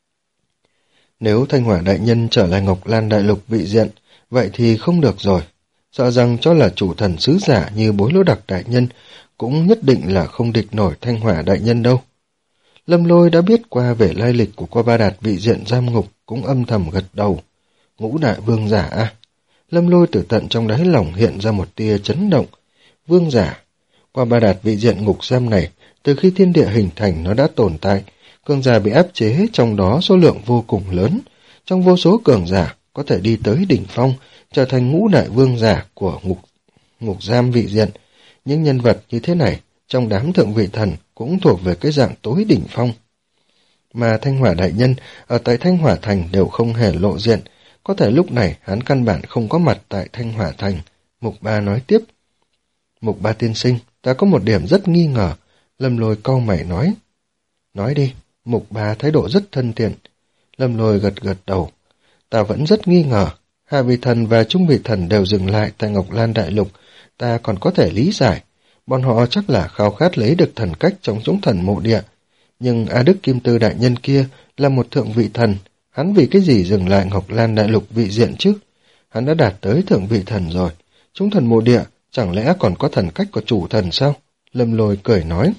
Nếu Thanh Hỏa đại nhân trở lại Ngọc Lan đại lục vị diện, vậy thì không được rồi. Sợ rằng cho là chủ thần sứ giả như Bối Lỗ Đặc đại nhân cũng nhất định là không địch nổi Thanh Hỏa đại nhân đâu. Lâm Lôi đã biết qua về lai lịch của qua ba đạt vị diện giam ngục, cũng âm thầm gật đầu. Ngũ đại vương giả à? Lâm Lôi từ tận trong đáy lòng hiện ra một tia chấn động. Vương giả, qua ba đạt vị diện ngục giam này, từ khi thiên địa hình thành nó đã tồn tại, cường giả bị áp chế, trong đó số lượng vô cùng lớn. Trong vô số cường giả có thể đi tới đỉnh phong, trở thành ngũ đại vương giả của ngục, ngục giam vị diện. Những nhân vật như thế này, trong đám thượng vị thần cũng thuộc về cái dạng tối đỉnh phong. Mà Thanh Hỏa đại nhân ở tại Thanh Hỏa thành đều không hề lộ diện, có thể lúc này hắn căn bản không có mặt tại Thanh Hỏa thành. Mục Ba nói tiếp. Mục Ba tiên sinh, ta có một điểm rất nghi ngờ. Lâm Lôi cau mày nói. Nói đi. Mục Ba thái độ rất thân thiện. Lâm Lôi gật gật đầu. Ta vẫn rất nghi ngờ. Hạ vị thần và trung vị thần đều dừng lại tại Ngọc Lan đại lục. Ta còn có thể lý giải. Bọn họ chắc là khao khát lấy được thần cách trong chúng thần mộ địa. Nhưng A Đức Kim Tư đại nhân kia là một thượng vị thần. Hắn vì cái gì dừng lại Ngọc Lan đại lục vị diện chứ? Hắn đã đạt tới thượng vị thần rồi. Chúng thần mộ địa chẳng lẽ còn có thần cách của chủ thần sao? Lâm Lôi cười nói.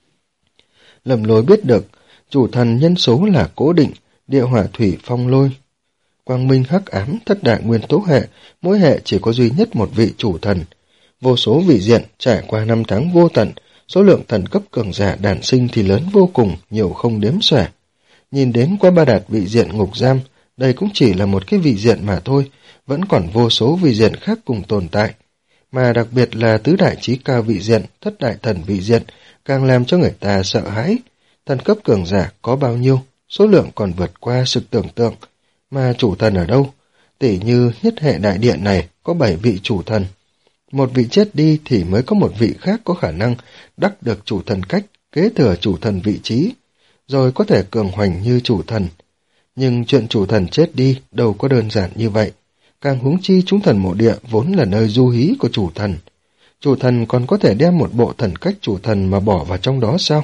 Lâm Lôi biết được, chủ thần nhân số là cố định, địa hỏa thủy phong lôi. Quang minh hắc ám, thất đại nguyên tố hệ, mỗi hệ chỉ có duy nhất một vị chủ thần. Vô số vị diện trải qua năm tháng vô tận, số lượng thần cấp cường giả đản sinh thì lớn vô cùng, nhiều không đếm xuể. Nhìn đến qua ba đạt vị diện ngục giam, đây cũng chỉ là một cái vị diện mà thôi, vẫn còn vô số vị diện khác cùng tồn tại. Mà đặc biệt là tứ đại chí cao vị diện, thất đại thần vị diện, càng làm cho người ta sợ hãi. Thần cấp cường giả có bao nhiêu, số lượng còn vượt qua sự tưởng tượng. Mà chủ thần ở đâu? Tỉ như nhất hệ đại điện này có bảy vị chủ thần. Một vị chết đi thì mới có một vị khác có khả năng đắc được chủ thần cách, kế thừa chủ thần vị trí, rồi có thể cường hoành như chủ thần. Nhưng chuyện chủ thần chết đi đâu có đơn giản như vậy. Càng huống chi chúng thần mộ địa vốn là nơi du hí của chủ thần. Chủ thần còn có thể đem một bộ thần cách chủ thần mà bỏ vào trong đó sao?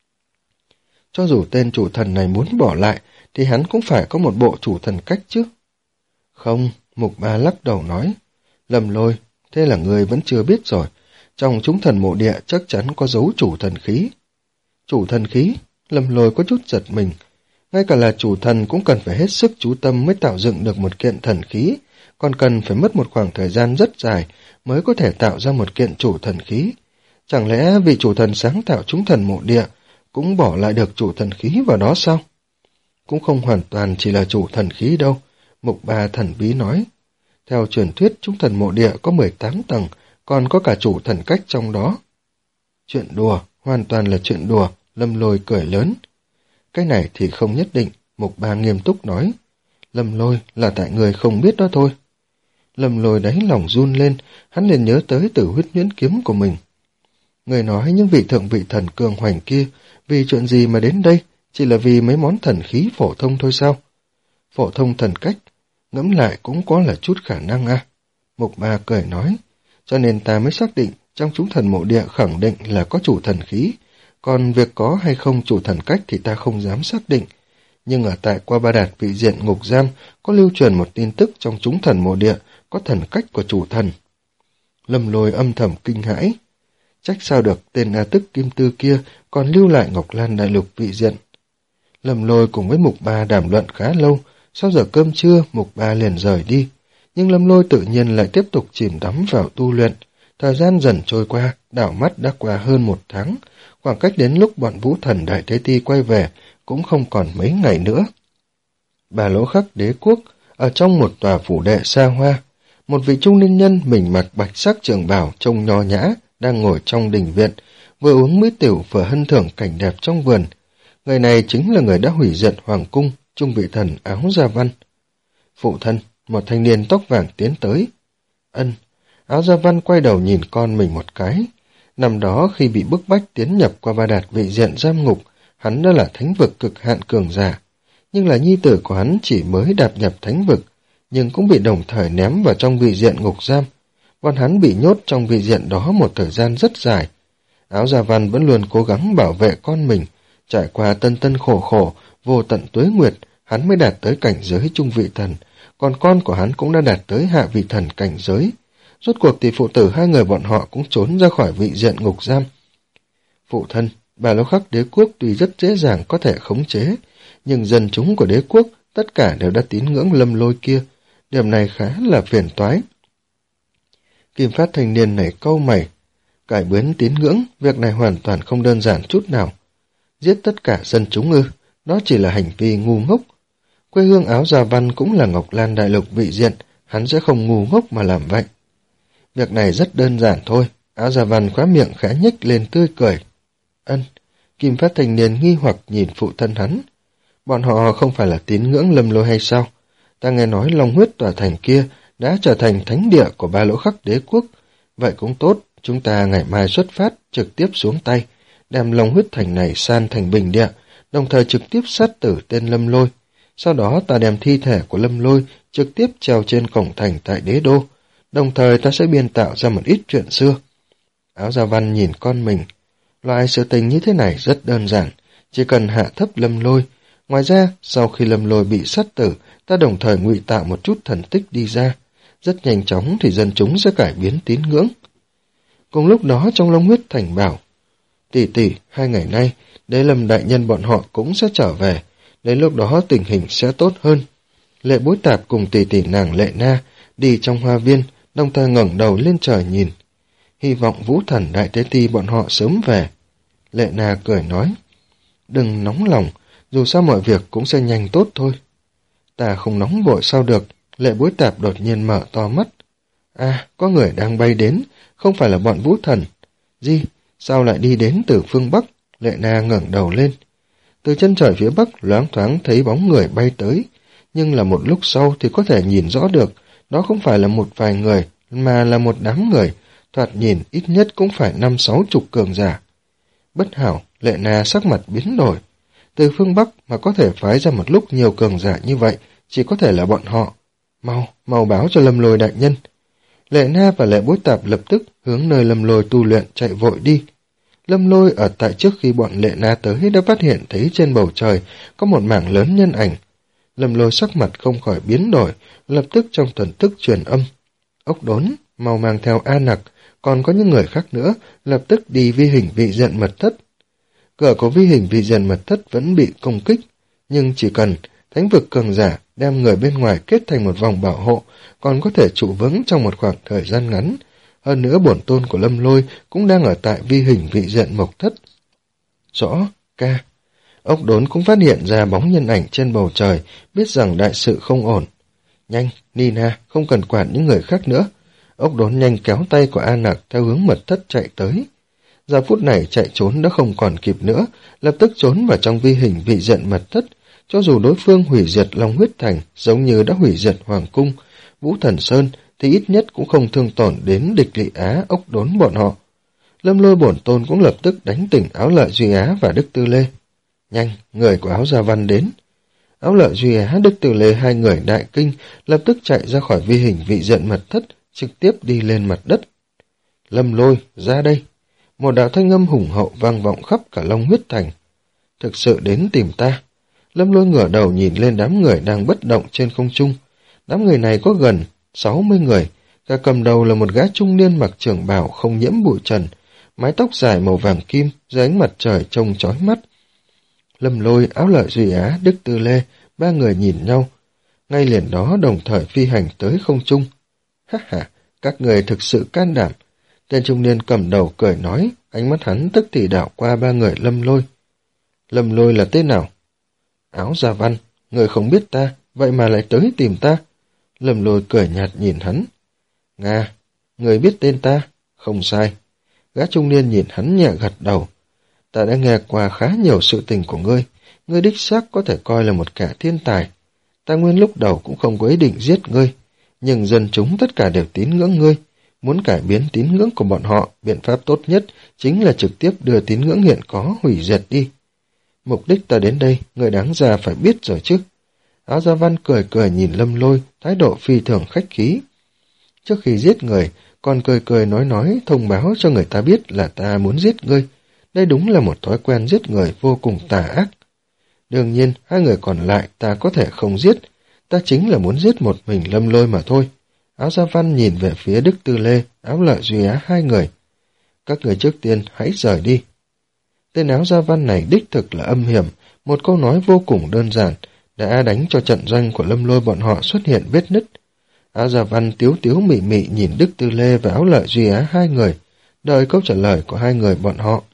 Cho dù tên chủ thần này muốn bỏ lại, thì hắn cũng phải có một bộ chủ thần cách chứ. Không, Mục Ba lắc đầu nói. Lâm Lôi, thế là người vẫn chưa biết rồi. Trong chúng thần mộ địa chắc chắn có dấu chủ thần khí. Chủ thần khí? Lâm Lôi có chút giật mình. Ngay cả là chủ thần cũng cần phải hết sức chú tâm mới tạo dựng được một kiện thần khí, còn cần phải mất một khoảng thời gian rất dài mới có thể tạo ra một kiện chủ thần khí. Chẳng lẽ vị chủ thần sáng tạo chúng thần mộ địa cũng bỏ lại được chủ thần khí vào đó sao? Cũng không hoàn toàn chỉ là chủ thần khí đâu, Mục Ba thần bí nói. Theo truyền thuyết chúng thần mộ địa có mười tám tầng, còn có cả chủ thần cách trong đó. Chuyện đùa, hoàn toàn là chuyện đùa, Lâm Lôi cười lớn. Cái này thì không nhất định, Mục Ba nghiêm túc nói. Lâm Lôi là tại người không biết đó thôi. Lâm Lôi đáy lòng run lên, hắn liền nhớ tới Tử Huyết Nhuyễn kiếm của mình. Người nói những vị thượng vị thần cường hoành kia, vì chuyện gì mà đến đây, chỉ là vì mấy món thần khí phổ thông thôi sao? Phổ thông thần cách, ngẫm lại cũng có là chút khả năng à. Mục Ba cười nói, cho nên ta mới xác định trong chúng thần mộ địa khẳng định là có chủ thần khí, còn việc có hay không chủ thần cách thì ta không dám xác định. Nhưng ở tại Qua Ba Đạt vị diện ngục giam có lưu truyền một tin tức trong chúng thần mộ địa có thần cách của chủ thần. Lâm Lôi âm thầm kinh hãi. Trách sao được tên A Tức Kim Tư kia còn lưu lại Ngọc Lan Đại Lục vị diện. Lâm Lôi cùng với Mục Ba đàm luận khá lâu, sau giờ cơm trưa Mục Ba liền rời đi. Nhưng Lâm Lôi tự nhiên lại tiếp tục chìm đắm vào tu luyện. Thời gian dần trôi qua, đảo mắt đã qua hơn một tháng, khoảng cách đến lúc bọn vũ thần Đại Tế Ti quay về cũng không còn mấy ngày nữa. Bà Lỗ Khắc đế quốc, ở trong một tòa phủ đệ xa hoa, một vị trung niên nhân mình mặc bạch sắc trường bào trông nho nhã, đang ngồi trong đình viện, vừa uống mỹ tiểu vừa hân thưởng cảnh đẹp trong vườn. Người này chính là người đã hủy diệt hoàng cung, trung vị thần Áo Gia Văn. Phụ thân, một thanh niên tóc vàng tiến tới. Ân, Áo Gia Văn quay đầu nhìn con mình một cái. Năm đó khi bị bức bách tiến nhập Qua Ba Đạt vị diện giam ngục, hắn đã là thánh vực cực hạn cường giả. Nhưng là nhi tử của hắn chỉ mới đạp nhập thánh vực, nhưng cũng bị đồng thời ném vào trong vị diện ngục giam. Bọn hắn bị nhốt trong vị diện đó một thời gian rất dài. Áo Gia Văn vẫn luôn cố gắng bảo vệ con mình, trải qua tân tân khổ khổ, vô tận tuế nguyệt, hắn mới đạt tới cảnh giới trung vị thần, còn con của hắn cũng đã đạt tới hạ vị thần cảnh giới. Rốt cuộc thì phụ tử hai người bọn họ cũng trốn ra khỏi vị diện ngục giam. Phụ thân, Bà Lỗ Khắc đế quốc tuy rất dễ dàng có thể khống chế, nhưng dân chúng của đế quốc tất cả đều đã tín ngưỡng Lâm Lôi kia, điểm này khá là phiền toái. Kim Phát thanh niên này cau mày, cải biến tín ngưỡng, việc này hoàn toàn không đơn giản chút nào. Giết tất cả dân chúng ư, đó chỉ là hành vi ngu ngốc. Quê hương Áo Gia Văn cũng là Ngọc Lan Đại Lục vị diện, hắn sẽ không ngu ngốc mà làm vậy. Việc này rất đơn giản thôi, Áo Gia Văn khóa miệng khẽ nhếch lên tươi cười. Ân, Kim Phát thanh niên nghi hoặc nhìn phụ thân hắn. Bọn họ không phải là tín ngưỡng Lâm Lôi hay sao? Ta nghe nói Long Huyết tòa thành kia đã trở thành thánh địa của Ba Lỗ Khắc đế quốc. Vậy cũng tốt, chúng ta ngày mai xuất phát, trực tiếp xuống tay, đem Long Huyết thành này san thành bình địa, đồng thời trực tiếp sát tử tên Lâm Lôi. Sau đó ta đem thi thể của Lâm Lôi trực tiếp treo trên cổng thành tại đế đô, đồng thời ta sẽ biên tạo ra một ít chuyện xưa. Áo Gia Văn nhìn con mình. Loại sự tình như thế này rất đơn giản, chỉ cần hạ thấp Lâm Lôi. Ngoài ra, sau khi Lâm Lôi bị sát tử, ta đồng thời ngụy tạo một chút thần tích đi ra. Rất nhanh chóng thì dân chúng sẽ cải biến tín ngưỡng. Cùng lúc đó trong Long Huyết thành bảo, tỷ tỷ, hai ngày nay, Đế Lâm đại nhân bọn họ cũng sẽ trở về, đến lúc đó tình hình sẽ tốt hơn. Lệ Bối Tạp cùng tỷ tỷ nàng Lệ Na đi trong hoa viên, đồng thời ngẩng đầu lên trời nhìn. Hy vọng vũ thần Đại Tế Ti bọn họ sớm về. Lệ Na cười nói, đừng nóng lòng, dù sao mọi việc cũng sẽ nhanh tốt thôi. Ta không nóng vội sao được, Lệ Bối Tạp đột nhiên mở to mắt. À, có người đang bay đến, không phải là bọn vũ thần. Gì, sao lại đi đến từ phương Bắc? Lệ Na ngẩng đầu lên. Từ chân trời phía Bắc loáng thoáng thấy bóng người bay tới, nhưng là một lúc sau thì có thể nhìn rõ được, đó không phải là một vài người, mà là một đám người, thoạt nhìn ít nhất cũng phải năm sáu chục cường giả. Bất hảo, Lệ Na sắc mặt biến đổi. Từ phương Bắc mà có thể phái ra một lúc nhiều cường giả như vậy, chỉ có thể là bọn họ. Mau, mau báo cho Lâm Lôi đại nhân. Lệ Na và Lệ Bối Tạp lập tức hướng nơi Lâm Lôi tu luyện chạy vội đi. Lâm Lôi ở tại trước khi bọn Lệ Na tới đã phát hiện thấy trên bầu trời có một mảng lớn nhân ảnh. Lâm Lôi sắc mặt không khỏi biến đổi, lập tức trong thần thức truyền âm. Ốc Đốn, mau mang theo A Nặc, còn có những người khác nữa, lập tức đi vi hình vị diện mật thất. Cửa của vi hình vị diện mật thất vẫn bị công kích. Nhưng chỉ cần thánh vực cường giả đem người bên ngoài kết thành một vòng bảo hộ, còn có thể trụ vững trong một khoảng thời gian ngắn. Hơn nữa bổn tôn của Lâm Lôi cũng đang ở tại vi hình vị diện mộc thất. Rõ, ca. Ốc đốn cũng phát hiện ra bóng nhân ảnh trên bầu trời, biết rằng đại sự không ổn. Nhanh, Nina, không cần quản những người khác nữa. Ốc đốn nhanh kéo tay của A Nặc theo hướng mật thất chạy tới. Giờ phút này chạy trốn đã không còn kịp nữa, lập tức trốn vào trong vi hình vị diện mật thất. Cho dù đối phương hủy diệt Long Huyết Thành giống như đã hủy diệt Hoàng Cung, Vũ Thần Sơn, thì ít nhất cũng không thương tổn đến địch lỵ Á, ốc đốn bọn họ. Lâm Lôi bổn tôn cũng lập tức đánh tỉnh Áo Lợi Duy Á và Đức Tư Lê. Nhanh, người của Áo Gia Văn đến. Áo Lợi Duy Á, Đức Tư Lê hai người đại kinh, lập tức chạy ra khỏi vi hình vị diện mật thất, trực tiếp đi lên mặt đất. Lâm Lôi, ra đây. Một đạo thanh âm hùng hậu vang vọng khắp cả Long Huyết Thành. Thực sự đến tìm ta. Lâm Lôi ngửa đầu nhìn lên đám người đang bất động trên không trung. Đám người này có gần sáu mươi người, cả cầm đầu là một gã trung niên mặc trường bào không nhiễm bụi trần, mái tóc dài màu vàng kim dưới ánh mặt trời trông chói mắt. Lâm Lôi, Áo Lợi Duy Á, Đức Tư Lê, ba người nhìn nhau, ngay liền đó đồng thời phi hành tới không trung. Ha ha, các người thực sự can đảm. Tên trung niên cầm đầu cười nói, ánh mắt hắn tức thì đảo qua ba người Lâm Lôi. Lâm Lôi là tên nào? Áo Gia Văn, người không biết ta, vậy mà lại tới tìm ta. Lâm Lôi cười nhạt nhìn hắn. Nga, người biết tên ta? Không sai. Gã trung niên nhìn hắn nhẹ gật đầu. Ta đã nghe qua khá nhiều sự tình của ngươi, ngươi đích xác có thể coi là một kẻ thiên tài. Ta nguyên lúc đầu cũng không có ý định giết ngươi, nhưng dân chúng tất cả đều tín ngưỡng ngươi. Muốn cải biến tín ngưỡng của bọn họ, biện pháp tốt nhất chính là trực tiếp đưa tín ngưỡng hiện có hủy diệt đi. Mục đích ta đến đây, người đáng ra phải biết rồi chứ. Áo Gia Văn cười cười nhìn Lâm Lôi, thái độ phi thường khách khí. Trước khi giết người, còn cười cười nói nói thông báo cho người ta biết là ta muốn giết ngươi. Đây đúng là một thói quen giết người vô cùng tà ác. Đương nhiên, hai người còn lại ta có thể không giết. Ta chính là muốn giết một mình Lâm Lôi mà thôi. Áo Gia Văn nhìn về phía Đức Tư Lê, Áo Lợi Duy Á hai người. Các người trước tiên hãy rời đi. Tên Áo Gia Văn này đích thực là âm hiểm, một câu nói vô cùng đơn giản, đã đánh cho trận doanh của Lâm Lôi bọn họ xuất hiện vết nứt. Áo Gia Văn tiếu tiếu mị mị nhìn Đức Tư Lê và Áo Lợi Duy Á hai người, đợi câu trả lời của hai người bọn họ.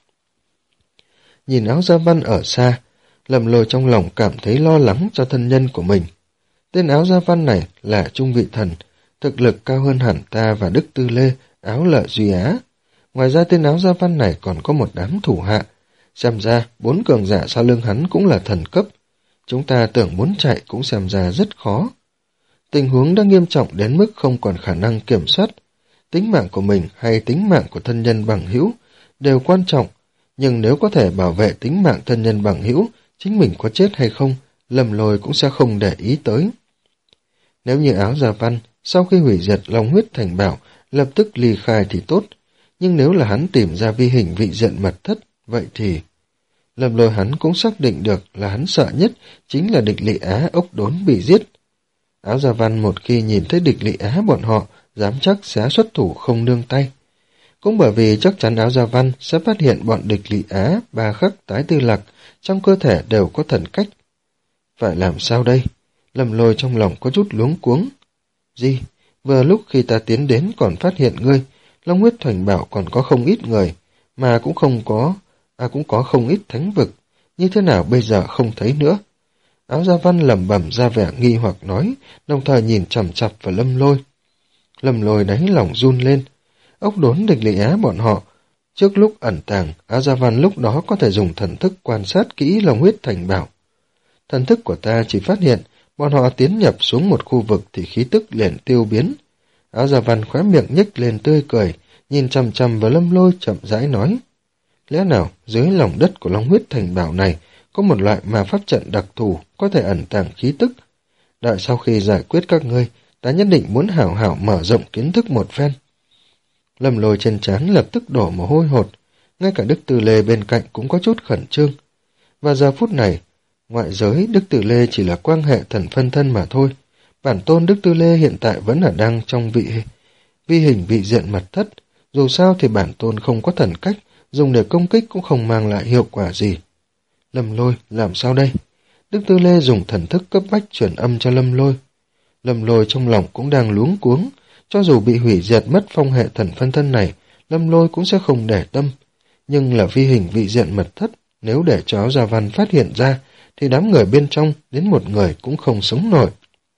Nhìn Áo Gia Văn ở xa, Lâm Lôi trong lòng cảm thấy lo lắng cho thân nhân của mình. Tên Áo Gia Văn này là trung vị thần, thực lực cao hơn hẳn ta và Đức Tư Lê, Áo Lợi Duy Á. Ngoài ra tên Áo Gia Văn này còn có một đám thủ hạ. Xem ra, bốn cường giả sau lưng hắn cũng là thần cấp. Chúng ta tưởng muốn chạy cũng xem ra rất khó. Tình huống đã nghiêm trọng đến mức không còn khả năng kiểm soát. Tính mạng của mình hay tính mạng của thân nhân bằng hữu đều quan trọng, nhưng nếu có thể bảo vệ tính mạng thân nhân bằng hữu, chính mình có chết hay không, Lâm Lôi cũng sẽ không để ý tới. Nếu như Áo Gia Văn, sau khi hủy diệt Long Huyết Thành bảo, lập tức ly khai thì tốt, nhưng nếu là hắn tìm ra vi hình vị diện mật thất, vậy thì... Lâm Lôi hắn cũng xác định được là hắn sợ nhất chính là địch lỵ Á ốc đốn bị giết. Áo Gia Văn một khi nhìn thấy địch lỵ Á bọn họ, dám chắc sẽ xuất thủ không nương tay. Cũng bởi vì chắc chắn Áo Gia Văn sẽ phát hiện bọn địch lỵ Á, Ba Khắc, Tái Tư Lạc trong cơ thể đều có thần cách. Phải làm sao đây? Lâm Lôi trong lòng có chút luống cuống. Gì? Vừa lúc khi ta tiến đến còn phát hiện ngươi, Long Huyết Thành bảo còn có không ít người, mà cũng không có, à cũng có không ít thánh vực. Như thế nào bây giờ không thấy nữa? Áo Gia Văn lẩm bẩm ra vẻ nghi hoặc nói, đồng thời nhìn chằm chằm vào Lâm Lôi. Lâm Lôi đáy lòng run lên. Ốc đốn địch lỵ Á bọn họ, trước lúc ẩn tàng, Áo Gia Văn lúc đó có thể dùng thần thức quan sát kỹ Long Huyết Thành bảo. Thần thức của ta chỉ phát hiện, bọn họ tiến nhập xuống một khu vực thì khí tức liền tiêu biến. Áo Gia Văn khóe miệng nhếch lên tươi cười, nhìn chằm chằm vào Lâm Lôi chậm rãi nói. Lẽ nào dưới lòng đất của Long Huyết Thành bảo này có một loại ma pháp trận đặc thù có thể ẩn tàng khí tức? Đợi sau khi giải quyết các ngươi, ta nhất định muốn hảo hảo mở rộng kiến thức một phen. Lâm Lôi trên trán lập tức đổ mồ hôi hột, ngay cả Đức Từ Lê bên cạnh cũng có chút khẩn trương. Và giờ phút này, ngoại giới Đức Từ Lê chỉ là quan hệ thần phân thân mà thôi. Bản tôn Đức Tư Lê hiện tại vẫn là đang trong vị vi hình vị diện mật thất. Dù sao thì bản tôn không có thần cách, dùng để công kích cũng không mang lại hiệu quả gì. Lâm Lôi, làm sao đây? Đức Tư Lê dùng thần thức cấp bách truyền âm cho Lâm Lôi. Lâm Lôi trong lòng cũng đang luống cuống, cho dù bị hủy diệt mất phong hệ thần phân thân này, Lâm Lôi cũng sẽ không để tâm. Nhưng là vi hình vị diện mật thất, nếu để cho Áo Gia Văn phát hiện ra, thì đám người bên trong đến một người cũng không sống nổi.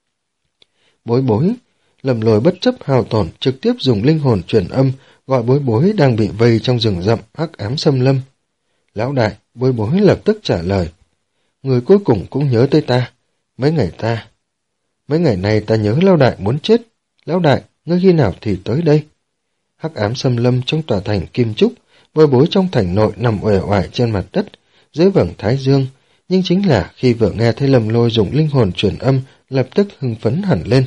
Bối Bối, Lâm Lôi bất chấp hao tổn trực tiếp dùng linh hồn truyền âm gọi Bối Bối đang bị vây trong rừng rậm hắc ám xâm lâm. Lão đại, Bối Bối lập tức trả lời. Người cuối cùng cũng nhớ tới ta. Mấy ngày ta. Mấy ngày này ta nhớ lão đại muốn chết. Lão đại, ngươi khi nào thì tới đây? Hắc ám xâm lâm trong tòa thành Kim Trúc, Bối Bối trong thành nội nằm uể oải trên mặt đất, dưới vầng thái dương. Nhưng chính là khi vừa nghe thấy Lâm Lôi dùng linh hồn truyền âm, lập tức hưng phấn hẳn lên.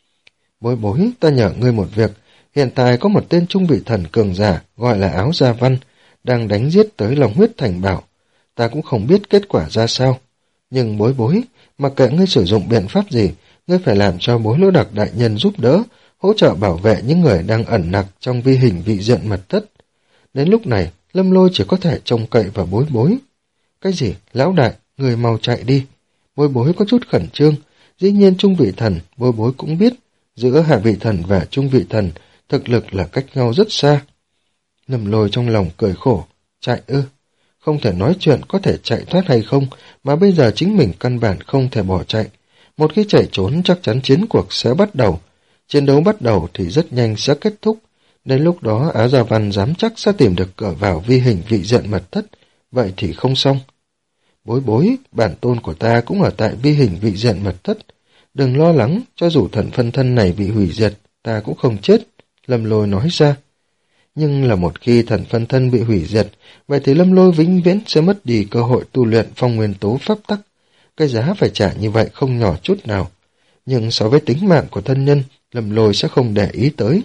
Bối Bối, ta nhờ ngươi một việc. Hiện tại có một tên trung vị thần cường giả gọi là Áo Gia Văn, đang đánh giết tới lòng huyết thành bảo. Ta cũng không biết kết quả ra sao. Nhưng Bối Bối, mặc kệ ngươi sử dụng biện pháp gì, ngươi phải làm cho Bối Lỗ Đặc đại nhân giúp đỡ, hỗ trợ bảo vệ những người đang ẩn nặc trong vi hình vị diện mật thất. Đến lúc này, Lâm Lôi chỉ có thể trông cậy vào Bối Bối. Cái gì? Lão đại, người mau chạy đi. Bối Bối có chút khẩn trương. Dĩ nhiên trung vị thần, Bối Bối cũng biết, giữa hạ vị thần và trung vị thần, thực lực là cách nhau rất xa. Lâm Lôi trong lòng cười khổ. Chạy ư? Không thể nói chuyện có thể chạy thoát hay không, mà bây giờ chính mình căn bản không thể bỏ chạy. Một khi chạy trốn chắc chắn chiến cuộc sẽ bắt đầu. Chiến đấu bắt đầu thì rất nhanh sẽ kết thúc. Đến lúc đó Áo Gia Văn dám chắc sẽ tìm được cửa vào vi hình vị diện mật thất. Vậy thì không xong. Bối Bối, bản tôn của ta cũng ở tại vi hình vị diện mật thất. Đừng lo lắng, cho dù thần phân thân này bị hủy diệt, ta cũng không chết. Lâm Lôi nói ra. Nhưng là một khi thần phân thân bị hủy diệt, vậy thì Lâm Lôi vĩnh viễn sẽ mất đi cơ hội tu luyện phong nguyên tố pháp tắc. Cái giá phải trả như vậy không nhỏ chút nào. Nhưng so với tính mạng của thân nhân, Lâm Lôi sẽ không để ý tới.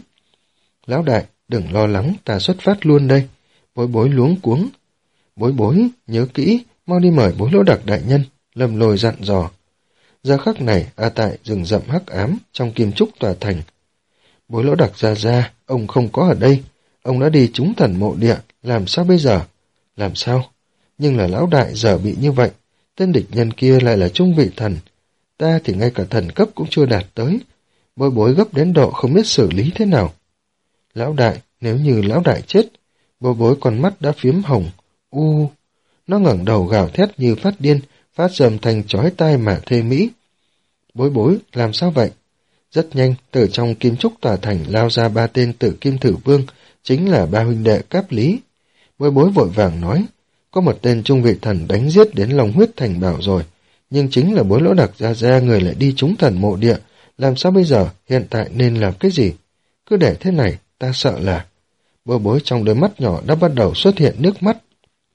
Lão đại, đừng lo lắng, ta xuất phát luôn đây. Bối Bối luống cuống. Bối Bối, nhớ kỹ, mau đi mời Bối Lỗ Đặc đại nhân. Lâm Lôi dặn dò. Giờ khắc này, ở tại rừng rậm hắc ám, trong Kim Trúc tòa thành. Bối Lỗ Đặc ra ra, ông không có ở đây. Ông đã đi trúng thần mộ địa, làm sao bây giờ? Làm sao? Nhưng là lão đại giờ bị như vậy, tên địch nhân kia lại là trung vị thần. Ta thì ngay cả thần cấp cũng chưa đạt tới. Bối Bối gấp đến độ không biết xử lý thế nào. Lão đại, nếu như lão đại chết, Bối Bối con mắt đã phiếm hồng. U, nó ngẩng đầu gào thét như phát điên, phát rầm thành chói tai mà thê mỹ. Bối Bối, làm sao vậy? Rất nhanh, từ trong Kim Trúc tòa thành lao ra ba tên tử kim thử vương, chính là ba huynh đệ Cáp Lý. Bối Bối vội vàng nói, có một tên trung vị thần đánh giết đến lòng huyết thành bảo rồi, nhưng chính là Bối Lỗ Đặc ra ra người lại đi trúng thần mộ địa, làm sao bây giờ, hiện tại nên làm cái gì? Cứ để thế này, ta sợ là... Bối Bối trong đôi mắt nhỏ đã bắt đầu xuất hiện nước mắt.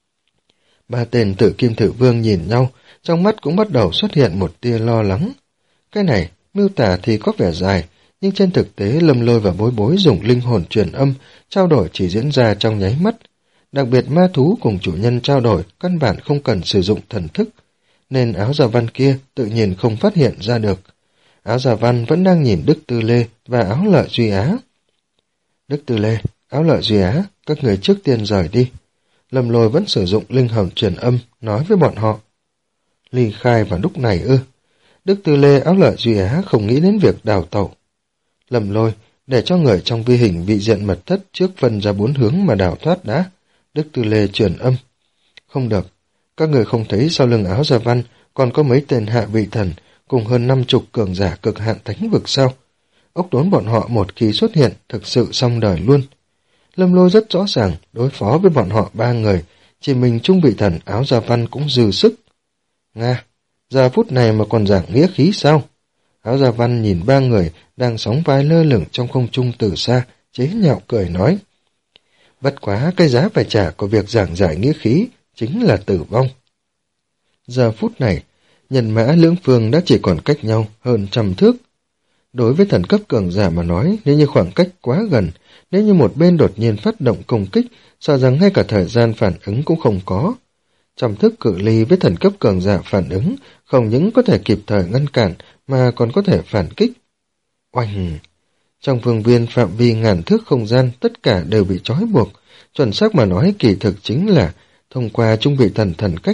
Ba tên tử kim thử vương nhìn nhau, trong mắt cũng bắt đầu xuất hiện một tia lo lắng. Cái này, miêu tả thì có vẻ dài, nhưng trên thực tế Lâm Lôi và Bối Bối dùng linh hồn truyền âm, trao đổi chỉ diễn ra trong nháy mắt. Đặc biệt ma thú cùng chủ nhân trao đổi căn bản không cần sử dụng thần thức, nên Áo Gia Văn kia tự nhiên không phát hiện ra được. Áo Gia Văn vẫn đang nhìn Đức Tư Lê và Áo Lợi Duy Á. Đức Tư Lê, Áo Lợi Duy Á, các người trước tiên rời đi. Lâm Lôi vẫn sử dụng linh hồn truyền âm, nói với bọn họ. Ly khai vào lúc này ư? Đức Tư Lê, Áo Lợi Duy Á không nghĩ đến việc đào tẩu. Lâm Lôi, để cho người trong vi hình vị diện mật thất trước phân ra bốn hướng mà đào thoát đã. Đức Tư Lê truyền âm. Không được, các người không thấy sau lưng Áo Gia Văn còn có mấy tên hạ vị thần cùng hơn năm chục cường giả cực hạn thánh vực sao? Ốc đốn bọn họ một khi xuất hiện thực sự xong đời luôn. Lâm Lôi rất rõ ràng đối phó với bọn họ ba người, chỉ mình trung vị thần Áo Gia Văn cũng dư sức. Nga, giờ phút này mà còn giảng nghĩa khí sao? Áo Gia Văn nhìn ba người đang sóng vai lơ lửng trong không trung từ xa, chế nhạo cười nói. Bất quá cái giá phải trả của việc giảng giải nghĩa khí chính là tử vong. Giờ phút này, nhân mã lưỡng phương đã chỉ còn cách nhau hơn trăm thước. Đối với thần cấp cường giả mà nói, nếu như khoảng cách quá gần, nếu như một bên đột nhiên phát động công kích, sợ rằng ngay cả thời gian phản ứng cũng không có. Trăm thước cự ly với thần cấp cường giả phản ứng, không những có thể kịp thời ngăn cản, mà còn có thể phản kích. Oanh! Trong phương viên phạm vi ngàn thước không gian, tất cả đều bị trói buộc. Chuẩn xác mà nói kỳ thực chính là thông qua trung vị thần thần cách,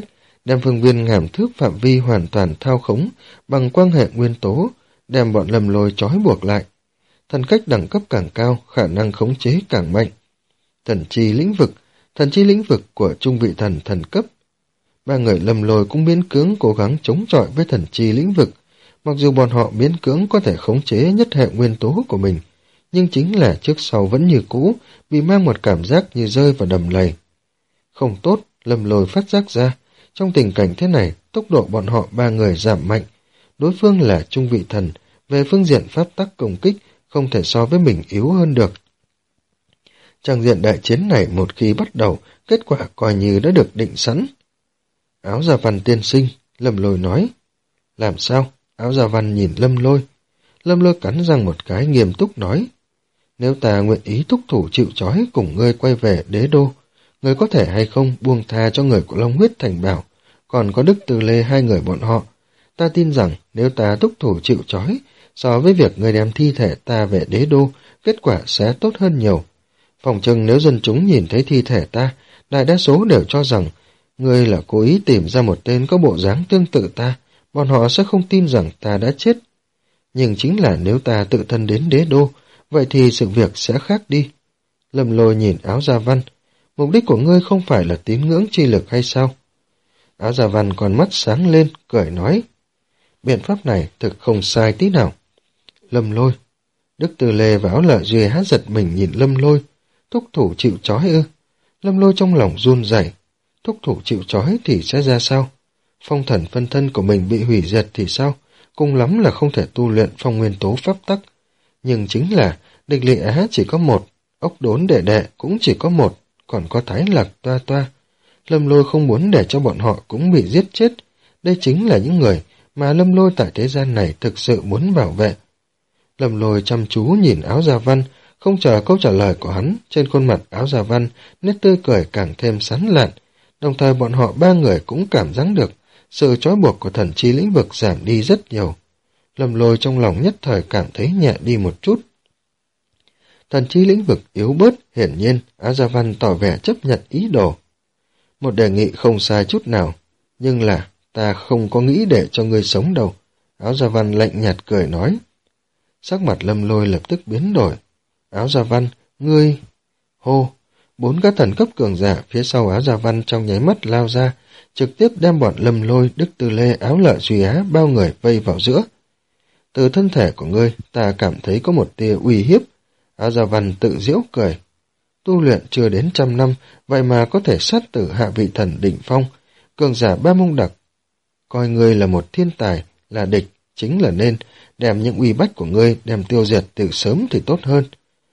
đem phương viên ngàn thước phạm vi hoàn toàn thao khống bằng quan hệ nguyên tố, đem bọn Lâm Lôi trói buộc lại. Thần cách đẳng cấp càng cao, khả năng khống chế càng mạnh. Thần chi lĩnh vực, thần chi lĩnh vực của trung vị thần thần cấp. Ba người Lâm Lôi cũng miễn cưỡng cố gắng chống chọi với thần chi lĩnh vực, mặc dù bọn họ miễn cưỡng có thể khống chế nhất hệ nguyên tố của mình, nhưng chính là trước sau vẫn như cũ, bị mang một cảm giác như rơi vào đầm lầy. Không tốt, Lâm Lôi phát giác ra, trong tình cảnh thế này, tốc độ bọn họ ba người giảm mạnh. Đối phương là trung vị thần, về phương diện pháp tắc công kích, không thể so với mình yếu hơn được. Trang diện đại chiến này một khi bắt đầu, kết quả coi như đã được định sẵn. Áo Gia Văn tiên sinh, Lâm Lôi nói. Làm sao? Áo Gia Văn nhìn Lâm Lôi. Lâm Lôi cắn răng một cái nghiêm túc nói. Nếu ta nguyện ý thúc thủ chịu trói cùng ngươi quay về đế đô, ngươi có thể hay không buông tha cho người của Long Huyết Thành Bảo, còn có Đức Từ Lê hai người bọn họ. Ta tin rằng nếu ta thúc thủ chịu trói, so với việc ngươi đem thi thể ta về đế đô, kết quả sẽ tốt hơn nhiều. Phòng chừng nếu dân chúng nhìn thấy thi thể ta, đại đa số đều cho rằng ngươi là cố ý tìm ra một tên có bộ dáng tương tự ta, bọn họ sẽ không tin rằng ta đã chết. Nhưng chính là nếu ta tự thân đến đế đô, vậy thì sự việc sẽ khác đi. Lâm Lôi nhìn Áo Gia Văn, mục đích của ngươi không phải là tín ngưỡng chi lực hay sao? Áo Gia Văn còn mắt sáng lên, cười nói. Biện pháp này thực không sai tí nào. Lâm Lôi. Đức Từ Lê và Áo Lợi Duy hát giật mình nhìn Lâm Lôi. Thúc thủ chịu trói ư? Lâm Lôi trong lòng run rẩy. Thúc thủ chịu trói thì sẽ ra sao? Phong thần phân thân của mình bị hủy diệt thì sao? Cùng lắm là không thể tu luyện phong nguyên tố pháp tắc. Nhưng chính là địch lị á chỉ có một, ốc đốn đệ đệ cũng chỉ có một, còn có Thái Lạc toa toa. Lâm Lôi không muốn để cho bọn họ cũng bị giết chết. Đây chính là những người mà Lâm Lôi tại thế gian này thực sự muốn bảo vệ. Lâm Lôi chăm chú nhìn Áo Gia Văn, không chờ câu trả lời của hắn, trên khuôn mặt Áo Gia Văn, nét tươi cười càng thêm sán lạn. Đồng thời bọn họ ba người cũng cảm giác được sự trói buộc của thần chi lĩnh vực giảm đi rất nhiều. Lâm Lôi trong lòng nhất thời cảm thấy nhẹ đi một chút. Thần chi lĩnh vực yếu bớt, hiển nhiên Áo Gia Văn tỏ vẻ chấp nhận ý đồ. Một đề nghị không sai chút nào, nhưng là ta không có nghĩ để cho ngươi sống đâu. Áo Gia Văn lạnh nhạt cười nói. Sắc mặt Lâm Lôi lập tức biến đổi. Áo Gia Văn, ngươi... Hô! Bốn các thần cấp cường giả phía sau Áo Gia Văn trong nháy mắt lao ra, trực tiếp đem bọn Lâm Lôi, Đức Từ Lê, Áo Lợi Duy Á bao người vây vào giữa. Từ thân thể của ngươi, ta cảm thấy có một tia uy hiếp. Áo Gia Văn tự giễu cười. Tu luyện chưa đến trăm năm, vậy mà có thể sát tử hạ vị thần đỉnh phong. Cường giả Ba Mông Đặc coi ngươi là một thiên tài, là địch, chính là nên đem những uy bách của ngươi đem tiêu diệt từ sớm thì tốt hơn.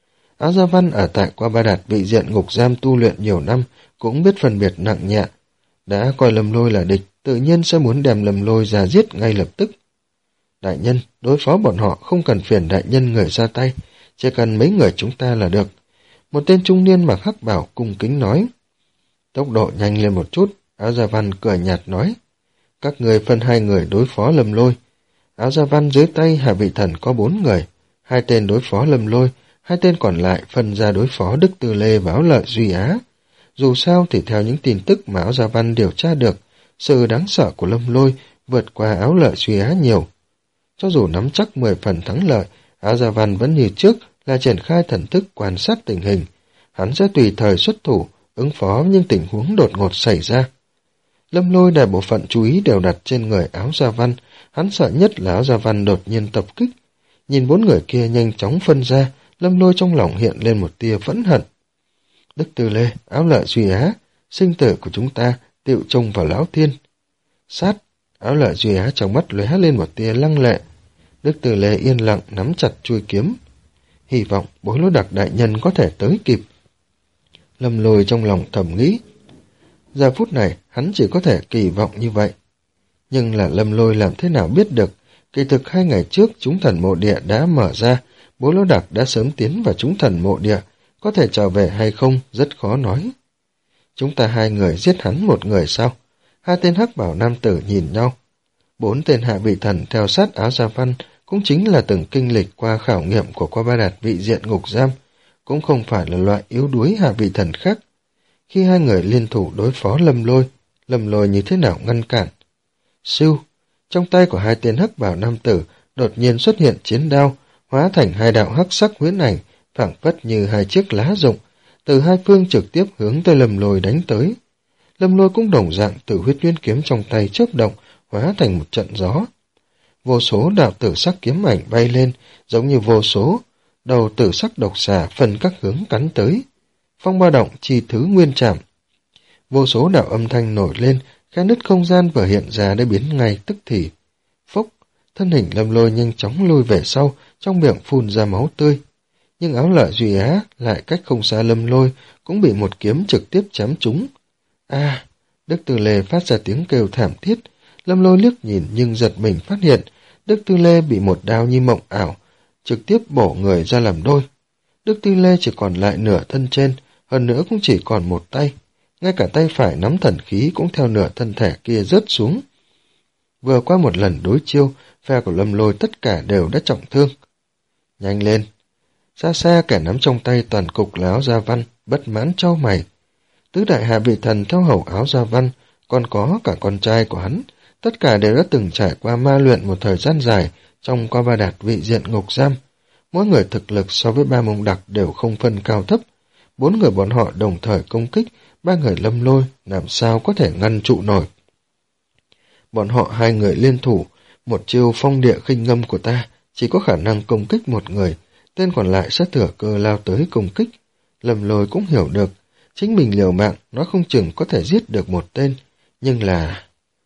Áo Gia Văn ở tại Qua Ba Đạt vị diện ngục giam tu luyện nhiều năm, cũng biết phân biệt nặng nhẹ. Đã coi Lâm Lôi là địch, tự nhiên sẽ muốn đem Lâm Lôi ra giết ngay lập tức. Đại nhân, đối phó bọn họ không cần phiền đại nhân người ra tay, chỉ cần mấy người chúng ta là được. Một tên trung niên mặc hắc bào cung kính nói. Tốc độ nhanh lên một chút, Áo Gia Văn cười nhạt nói. Các người phân hai người đối phó Lâm Lôi. Áo Gia Văn dưới tay hạ vị thần có bốn người, hai tên đối phó Lâm Lôi, hai tên còn lại phân ra đối phó Đức Từ Lê và Áo Lợi Duy Á. Dù sao thì theo những tin tức mà Áo Gia Văn điều tra được, sự đáng sợ của Lâm Lôi vượt qua Áo Lợi Duy Á nhiều. Cho dù nắm chắc mười phần thắng lợi, Áo Gia Văn vẫn như trước là triển khai thần thức quan sát tình hình. Hắn sẽ tùy thời xuất thủ, ứng phó những tình huống đột ngột xảy ra. Lâm Lôi đại bộ phận chú ý đều đặt trên người Áo Gia Văn, hắn sợ nhất là Áo Gia Văn đột nhiên tập kích. Nhìn bốn người kia nhanh chóng phân ra, Lâm Lôi trong lòng hiện lên một tia phẫn hận. Đức Từ Lê, Áo Lợi Duy Á, sinh tử của chúng ta tựu trông vào Lão Thiên. Sát, Áo Lợi Duy Á trong mắt lóe lên một tia lăng lệ. Đức Từ Lê yên lặng nắm chặt chuôi kiếm. Hy vọng Bối Lỗ Đặc đại nhân có thể tới kịp. Lâm Lôi trong lòng thầm nghĩ. Giờ phút này hắn chỉ có thể kỳ vọng như vậy. Nhưng là Lâm Lôi làm thế nào biết được, kỳ thực hai ngày trước chúng thần mộ địa đã mở ra, Bối Lỗ Đặc đã sớm tiến vào chúng thần mộ địa, có thể trở về hay không rất khó nói. Chúng ta hai người giết hắn một người sao? Hai tên hắc bảo nam tử nhìn nhau. Bốn tên hạ vị thần theo sát Áo Gia Văn cũng chính là từng kinh lịch qua khảo nghiệm của Qua Ba Đạt vị diện ngục giam, cũng không phải là loại yếu đuối hạ vị thần khác. Khi hai người liên thủ đối phó Lâm Lôi, Lâm Lôi như thế nào ngăn cản. Siêu, trong tay của hai tên hắc bào nam tử đột nhiên xuất hiện chiến đao, hóa thành hai đạo hắc sắc huyễn ảnh, phảng phất như hai chiếc lá rụng, từ hai phương trực tiếp hướng tới Lâm Lôi đánh tới. Lâm Lôi cũng đồng dạng từ huyết nguyên kiếm trong tay chớp động, hóa thành một trận gió. Vô số đạo tử sắc kiếm ảnh bay lên, giống như vô số đầu tử sắc độc xà phân các hướng cắn tới. Phong ba động chi thứ nguyên trảm. Vô số đạo âm thanh nổi lên, khe nứt không gian vừa hiện ra đã biến ngay tức thì. Phốc, thân hình Lâm Lôi nhanh chóng lui về sau, trong miệng phun ra máu tươi. Nhưng áo lợi Duy Á lại cách không xa Lâm Lôi, cũng bị một kiếm trực tiếp chém trúng. A, Đức Tư Lê phát ra tiếng kêu thảm thiết. Lâm Lôi liếc nhìn nhưng giật mình phát hiện, Đức Tư Lê bị một đao như mộng ảo, trực tiếp bổ người ra làm đôi. Đức Tư Lê chỉ còn lại nửa thân trên, hơn nữa cũng chỉ còn một tay. Ngay cả tay phải nắm thần khí cũng theo nửa thân thể kia rớt xuống. Vừa qua một lần đối chiêu, phe của Lâm Lôi tất cả đều đã trọng thương. Nhanh lên! Xa xa kẻ nắm trong tay toàn cục là Áo Gia Văn, bất mãn trao mày. Tứ đại hạ vị thần theo hầu Áo Gia Văn, còn có cả con trai của hắn, tất cả đều đã từng trải qua ma luyện một thời gian dài trong Qua Ba Đạt vị diện ngục giam. Mỗi người thực lực so với Ba Mông Đặc đều không phân cao thấp. Bốn người bọn họ đồng thời công kích, ba người Lâm Lôi làm sao có thể ngăn trụ nổi. Bọn họ hai người liên thủ, một chiêu phong địa khinh ngâm của ta chỉ có khả năng công kích một người, tên còn lại sẽ thừa cơ lao tới công kích. Lâm Lôi cũng hiểu được, chính mình liều mạng nó không chừng có thể giết được một tên, nhưng là...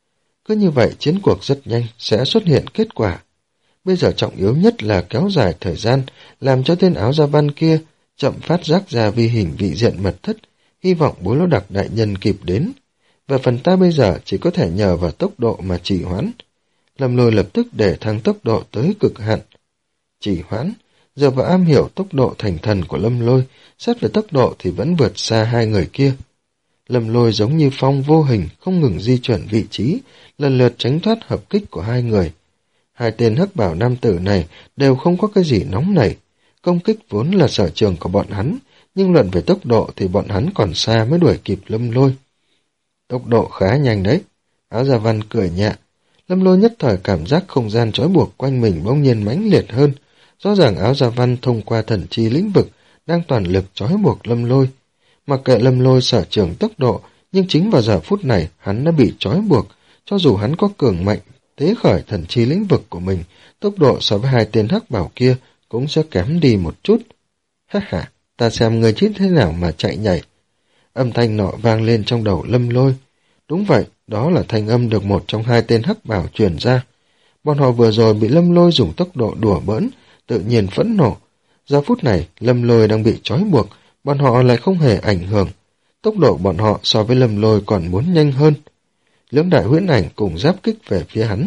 Cứ như vậy chiến cuộc rất nhanh sẽ xuất hiện kết quả. Bây giờ trọng yếu nhất là kéo dài thời gian, làm cho tên Áo Gia Văn kia chậm phát giác ra vi hình vị diện mật thất, hy vọng Bố Lỗ Đặc đại nhân kịp đến. Và phần ta bây giờ chỉ có thể nhờ vào tốc độ mà trì hoãn. Lâm Lôi lập tức để thăng tốc độ tới cực hạn. Trì hoãn, giờ vào am hiểu tốc độ thành thần của Lâm Lôi, xét về tốc độ thì vẫn vượt xa hai người kia. Lâm Lôi giống như phong vô hình, không ngừng di chuyển vị trí, lần lượt tránh thoát hợp kích của hai người. Hai tên hắc bảo nam tử này đều không có cái gì nóng nảy. Công kích vốn là sở trường của bọn hắn, nhưng luận về tốc độ thì bọn hắn còn xa mới đuổi kịp Lâm Lôi. Tốc độ khá nhanh đấy. Áo Gia Văn cười nhẹ. Lâm Lôi nhất thời cảm giác không gian trói buộc quanh mình bỗng nhiên mãnh liệt hơn. Rõ ràng Áo Gia Văn thông qua thần chi lĩnh vực đang toàn lực trói buộc Lâm Lôi. Mặc kệ Lâm Lôi sở trường tốc độ, nhưng chính vào giờ phút này hắn đã bị trói buộc. Cho dù hắn có cường mạnh tế khởi thần chi lĩnh vực của mình, tốc độ so với hai tên hắc bảo kia cũng sẽ kém đi một chút. Ha ha, ta xem người chết thế nào mà chạy nhảy. Âm thanh nọ vang lên trong đầu Lâm Lôi. Đúng vậy, đó là thanh âm được một trong hai tên hắc bảo truyền ra. Bọn họ vừa rồi bị Lâm Lôi dùng tốc độ đùa bỡn, tự nhiên phẫn nộ. Giờ phút này, Lâm Lôi đang bị trói buộc, bọn họ lại không hề ảnh hưởng. Tốc độ bọn họ so với Lâm Lôi còn muốn nhanh hơn. Lưỡng đại huyễn ảnh cùng giáp kích về phía hắn.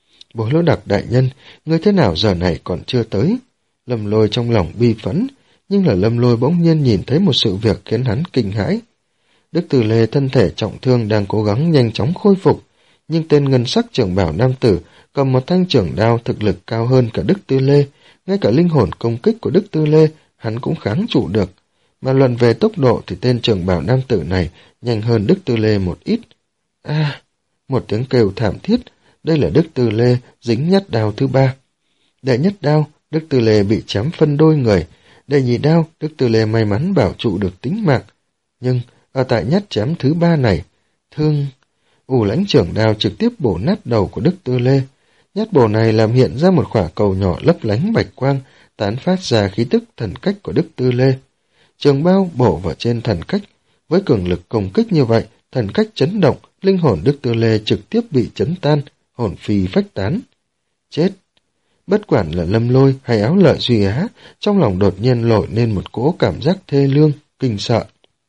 Bố Lỗ Đặc đại nhân, ngươi thế nào giờ này còn chưa tới? Lâm Lôi trong lòng bi phẫn, nhưng là Lâm Lôi bỗng nhiên nhìn thấy một sự việc khiến hắn kinh hãi. Đức Từ Lê thân thể trọng thương đang cố gắng nhanh chóng khôi phục, nhưng tên ngân sắc trưởng bảo nam tử cầm một thanh trưởng đao thực lực cao hơn cả Đức Tư Lê, ngay cả linh hồn công kích của Đức Tư Lê hắn cũng kháng trụ được, mà luận về tốc độ thì tên trưởng bảo nam tử này nhanh hơn Đức Tư Lê một ít. A, à, một tiếng kêu thảm thiết, đây là Đức Tư Lê dính nhất đao thứ ba. Đệ nhất đao, Đức Tư Lê bị chém phân đôi người, đệ nhị đao, Đức Tư Lê may mắn bảo trụ được tính mạng, nhưng ở tại nhát chém thứ ba này, thương... ủ lãnh trưởng đao trực tiếp bổ nát đầu của Đức Tư Lê. Nhát bổ này làm hiện ra một quả cầu nhỏ lấp lánh bạch quang, tán phát ra khí tức thần cách của Đức Tư Lê. Trường bao bổ vào trên thần cách, với cường lực công kích như vậy, thần cách chấn động, linh hồn Đức Tư Lê trực tiếp bị chấn tan, hồn phi phách tán. Chết! Bất quản là Lâm Lôi hay Áo Lợi Duy Á, trong lòng đột nhiên nổi lên một cỗ cảm giác thê lương, kinh sợ.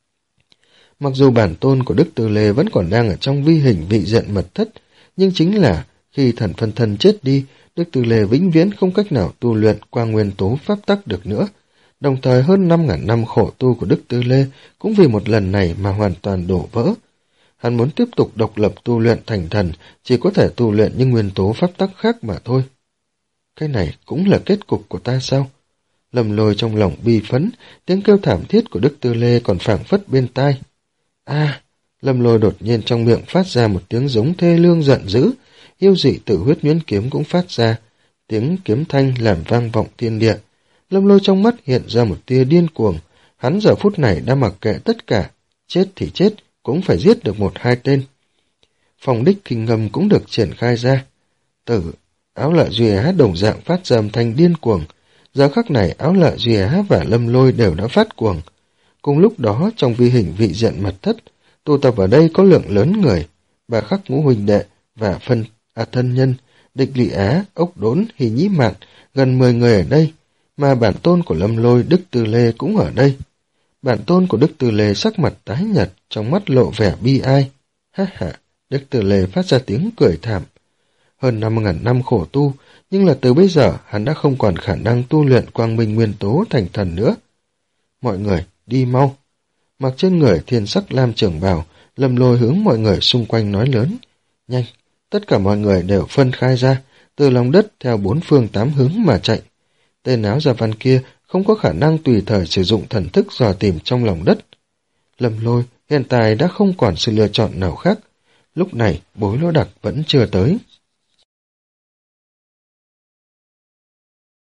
Mặc dù bản tôn của Đức Tư Lê vẫn còn đang ở trong vi hình vị diện mật thất, nhưng chính là khi thần phân thân chết đi, Đức Tư Lê vĩnh viễn không cách nào tu luyện qua nguyên tố pháp tắc được nữa. Đồng thời hơn năm ngàn năm khổ tu của Đức Tư Lê cũng vì một lần này mà hoàn toàn đổ vỡ. Hắn muốn tiếp tục độc lập tu luyện thành thần, chỉ có thể tu luyện những nguyên tố pháp tắc khác mà thôi. Cái này cũng là kết cục của ta sao? Lâm Lôi trong lòng bi phẫn, tiếng kêu thảm thiết của Đức Tư Lê còn phảng phất bên tai. A, Lâm Lôi đột nhiên trong miệng phát ra một tiếng giống thê lương giận dữ, yêu dị tự huyết nhuyễn kiếm cũng phát ra, tiếng kiếm thanh làm vang vọng thiên địa. Lâm Lôi trong mắt hiện ra một tia điên cuồng, hắn giờ phút này đã mặc kệ tất cả, chết thì chết, cũng phải giết được một hai tên. Phòng đích kinh ngầm cũng được triển khai ra. Tử, Áo Lợi Duy Á đồng dạng phát ra âm thanh điên cuồng. Giờ khắc này Áo Lợi Duy Á và Lâm Lôi đều đã phát cuồng. Cùng lúc đó trong vi hình vị diện mật thất, tụ tập ở đây có lượng lớn người, Bà Khắc Ngũ huynh đệ và phân à, thân nhân, Địch Lị Á, Ốc Đốn, Hì Nhĩ Mạn, gần mười người ở đây, mà bản tôn của Lâm Lôi, Đức Tư Lê cũng ở đây. Bản tôn của Đức Tư Lê sắc mặt tái nhợt, trong mắt lộ vẻ bi ai. Ha ha, Đức Tư Lê phát ra tiếng cười thảm. Hơn năm ngàn năm khổ tu, nhưng là từ bây giờ hắn đã không còn khả năng tu luyện quang minh nguyên tố thành thần nữa. Mọi người, đi mau. Mặc trên người thiên sắc lam trường bào, Lâm Lôi hướng mọi người xung quanh nói lớn. Nhanh, tất cả mọi người đều phân khai ra, từ lòng đất theo bốn phương tám hướng mà chạy. Tên áo da văn kia không có khả năng tùy thời sử dụng thần thức dò tìm trong lòng đất. Lâm Lôi hiện tại đã không còn sự lựa chọn nào khác. Lúc này bối lỗ đặc vẫn chưa tới.